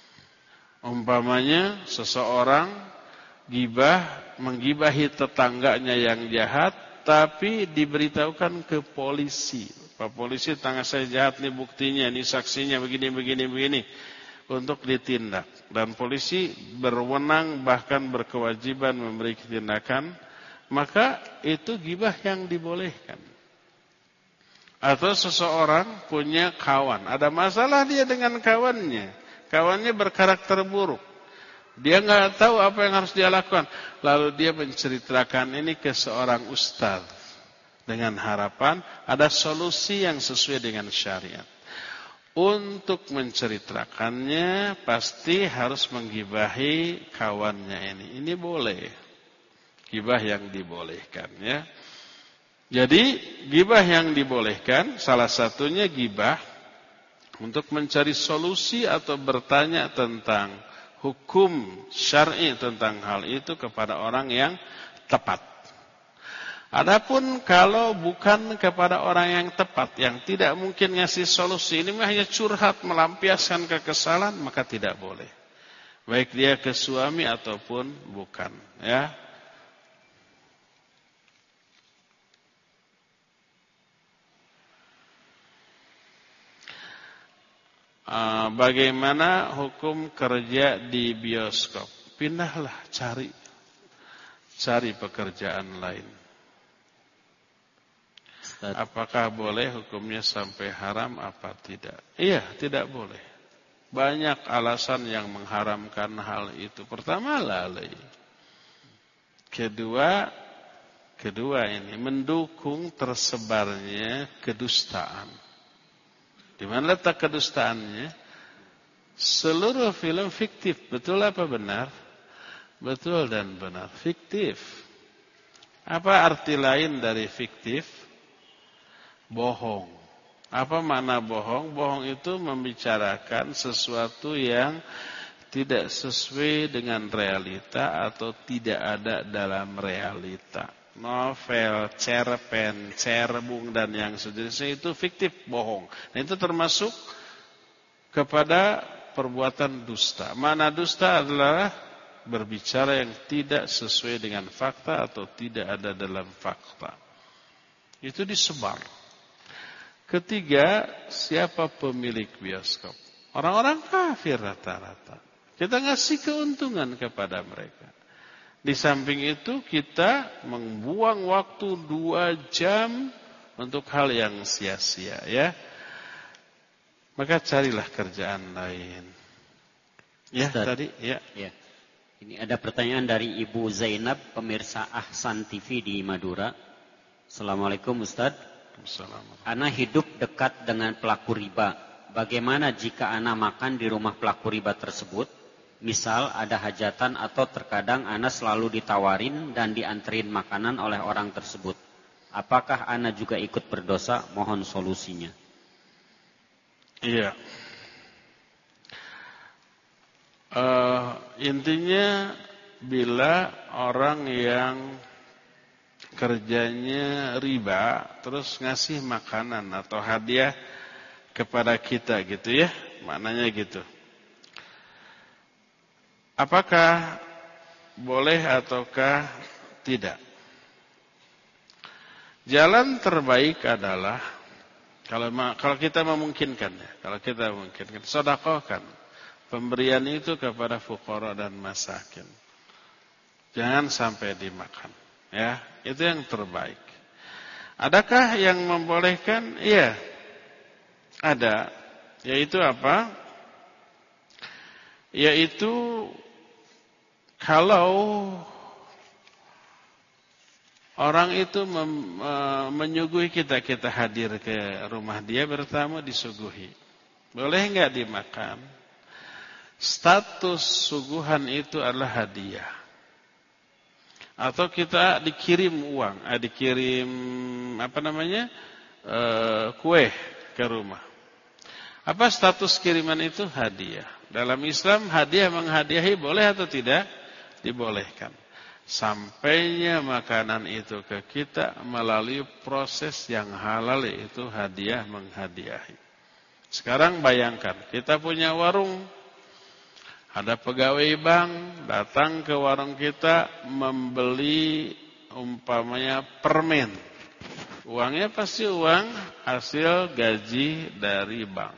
Umpamanya seseorang ghibah menggibahi tetangganya yang jahat, tapi diberitahukan ke polisi. Pak polisi, tangan saya jahat nih buktinya, nih saksinya begini, begini, begini. Untuk ditindak. Dan polisi berwenang bahkan berkewajiban memberi tindakan. Maka itu ghibah yang dibolehkan. Atau seseorang punya kawan. Ada masalah dia dengan kawannya. Kawannya berkarakter buruk. Dia nggak tahu apa yang harus dia lakukan. Lalu dia menceritakan ini ke seorang ustaz. Dengan harapan ada solusi yang sesuai dengan syariat. Untuk menceritakannya pasti harus menggibahi kawannya ini. Ini boleh. Gibah yang dibolehkan ya. Jadi gibah yang dibolehkan salah satunya gibah untuk mencari solusi atau bertanya tentang hukum syar'i tentang hal itu kepada orang yang tepat. Adapun kalau bukan kepada orang yang tepat, yang tidak mungkin ngasih solusi, ini hanya curhat melampiaskan kekesalan, maka tidak boleh. Baik dia ke suami ataupun bukan, ya. Bagaimana hukum kerja di bioskop? Pindahlah, cari, cari pekerjaan lain. Apakah boleh hukumnya sampai haram apa tidak? Iya, tidak boleh. Banyak alasan yang mengharamkan hal itu. Pertama, lalai. Kedua, kedua ini mendukung tersebarnya kedustaan. Di mana letak kedustaannya? Seluruh film fiktif, betul apa benar? Betul dan benar, fiktif. Apa arti lain dari fiktif? Bohong. Apa makna bohong? Bohong itu membicarakan sesuatu yang tidak sesuai dengan realita atau tidak ada dalam realita. Novel, cerpen, cerbung dan yang sejenisnya itu fiktif, bohong. Nah, itu termasuk kepada perbuatan dusta. Makna dusta adalah berbicara yang tidak sesuai dengan fakta atau tidak ada dalam fakta. Itu disebar. Ketiga, siapa pemilik bioskop? Orang-orang kafir rata-rata. Kita ngasih keuntungan kepada mereka. Di samping itu kita membuang waktu dua jam untuk hal yang sia-sia, ya. Maka carilah kerjaan lain. Ya, Ustaz, tadi, ya. Ya. Ini ada pertanyaan dari Ibu Zainab, pemirsa Ahsan T V di Madura. Assalamualaikum Ustaz. Assalamualaikum. Ana hidup dekat dengan pelaku riba. Bagaimana jika ana makan di rumah pelaku riba tersebut? Misal ada hajatan atau terkadang ana selalu ditawarin dan dianterin makanan oleh orang tersebut. Apakah ana juga ikut berdosa? Mohon solusinya. Iya. Uh, intinya bila orang yang kerjanya riba terus ngasih makanan atau hadiah kepada kita gitu ya, maknanya gitu. Apakah boleh ataukah tidak? Jalan terbaik adalah kalau kalau kita memungkinkan ya, kalau kita memungkinkan sedekahkan. Pemberian itu kepada fuqara dan masakin. Jangan sampai dimakan, ya. Itu yang terbaik. Adakah yang membolehkan? Iya. Ada. Yaitu apa? Yaitu kalau orang itu mem, e, menyuguhi kita, kita hadir ke rumah dia bertamu disuguhi. Boleh enggak dimakan? Status suguhan itu adalah hadiah. Atau kita dikirim uang, eh, dikirim apa namanya? E, kue ke rumah. Apa status kiriman itu? Hadiah. Dalam Islam hadiah menghadiahi boleh atau tidak? Dibolehkan. Sampainya makanan itu ke kita melalui proses yang halal, yaitu hadiah menghadiahi. Sekarang bayangkan, kita punya warung, ada pegawai bank datang ke warung kita membeli umpamanya permen. Uangnya pasti uang hasil gaji dari bank.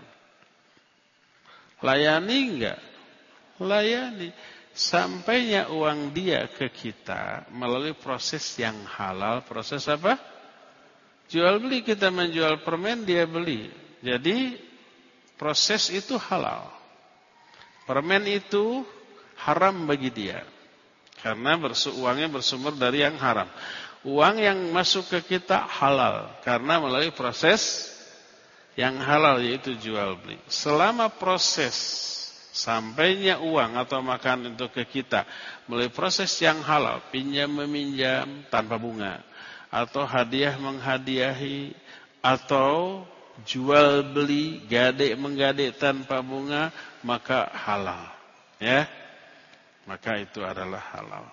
Layani enggak? Layani. Sampainya uang dia ke kita melalui proses yang halal. Proses apa? Jual beli, kita menjual permen, dia beli. Jadi proses itu halal. Permen itu haram bagi dia. Karena bersu, uangnya bersumber dari yang haram. Uang yang masuk ke kita halal. Karena melalui proses yang halal, yaitu jual beli. Selama proses sampainya uang atau makan itu ke kita melalui proses yang halal, pinjam meminjam tanpa bunga, atau hadiah menghadiahi, atau jual beli gadek menggadek tanpa bunga, maka halal, ya, maka itu adalah halal.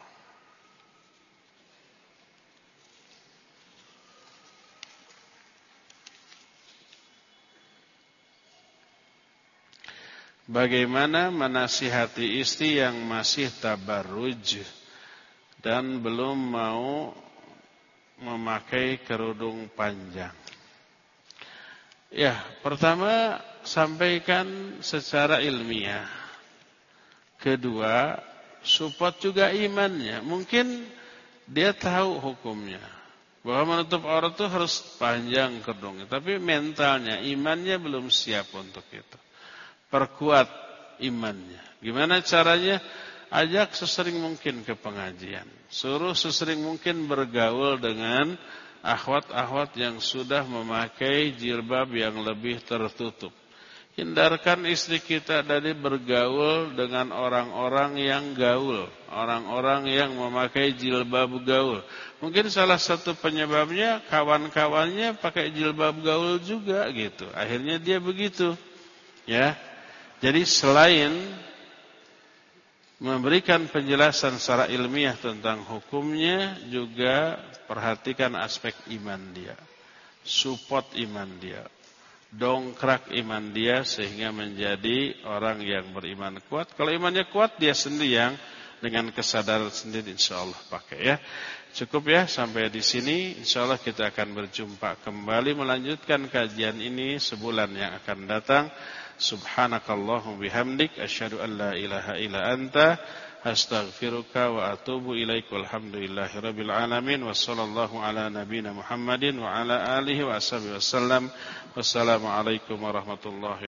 Bagaimana menasihati istri yang masih tabarruj dan belum mau memakai kerudung panjang? Ya, pertama sampaikan secara ilmiah. Kedua, support juga imannya. Mungkin dia tahu hukumnya, bahwa menutup aurat itu harus panjang kerudungnya, tapi mentalnya, imannya belum siap untuk itu. Perkuat imannya. Gimana caranya? Ajak sesering mungkin ke pengajian. Suruh sesering mungkin bergaul dengan akhwat-akhwat yang sudah memakai jilbab yang lebih tertutup. Hindarkan istri kita dari bergaul dengan orang-orang yang gaul, orang-orang yang memakai jilbab gaul. Mungkin salah satu penyebabnya kawan-kawannya pakai jilbab gaul juga gitu. Akhirnya dia begitu. Ya. Jadi selain memberikan penjelasan secara ilmiah tentang hukumnya, juga perhatikan aspek iman dia. Support iman dia. Dongkrak iman dia sehingga menjadi orang yang beriman kuat. Kalau imannya kuat, dia sendiri yang dengan kesadaran sendiri insyaallah pakai ya. Cukup ya sampai di sini. Insyaallah kita akan berjumpa kembali melanjutkan kajian ini sebulan yang akan datang. Subhanakallahumma bihamdik asyhadu an la ilaha illa anta astaghfiruka wa atubu ilaik. Walhamdulillahirabbil alamin wa sallallahu ala nabiyyina Muhammadin wa ala alihi wa ashabihi wasallam. Wassalamualaikum warahmatullahi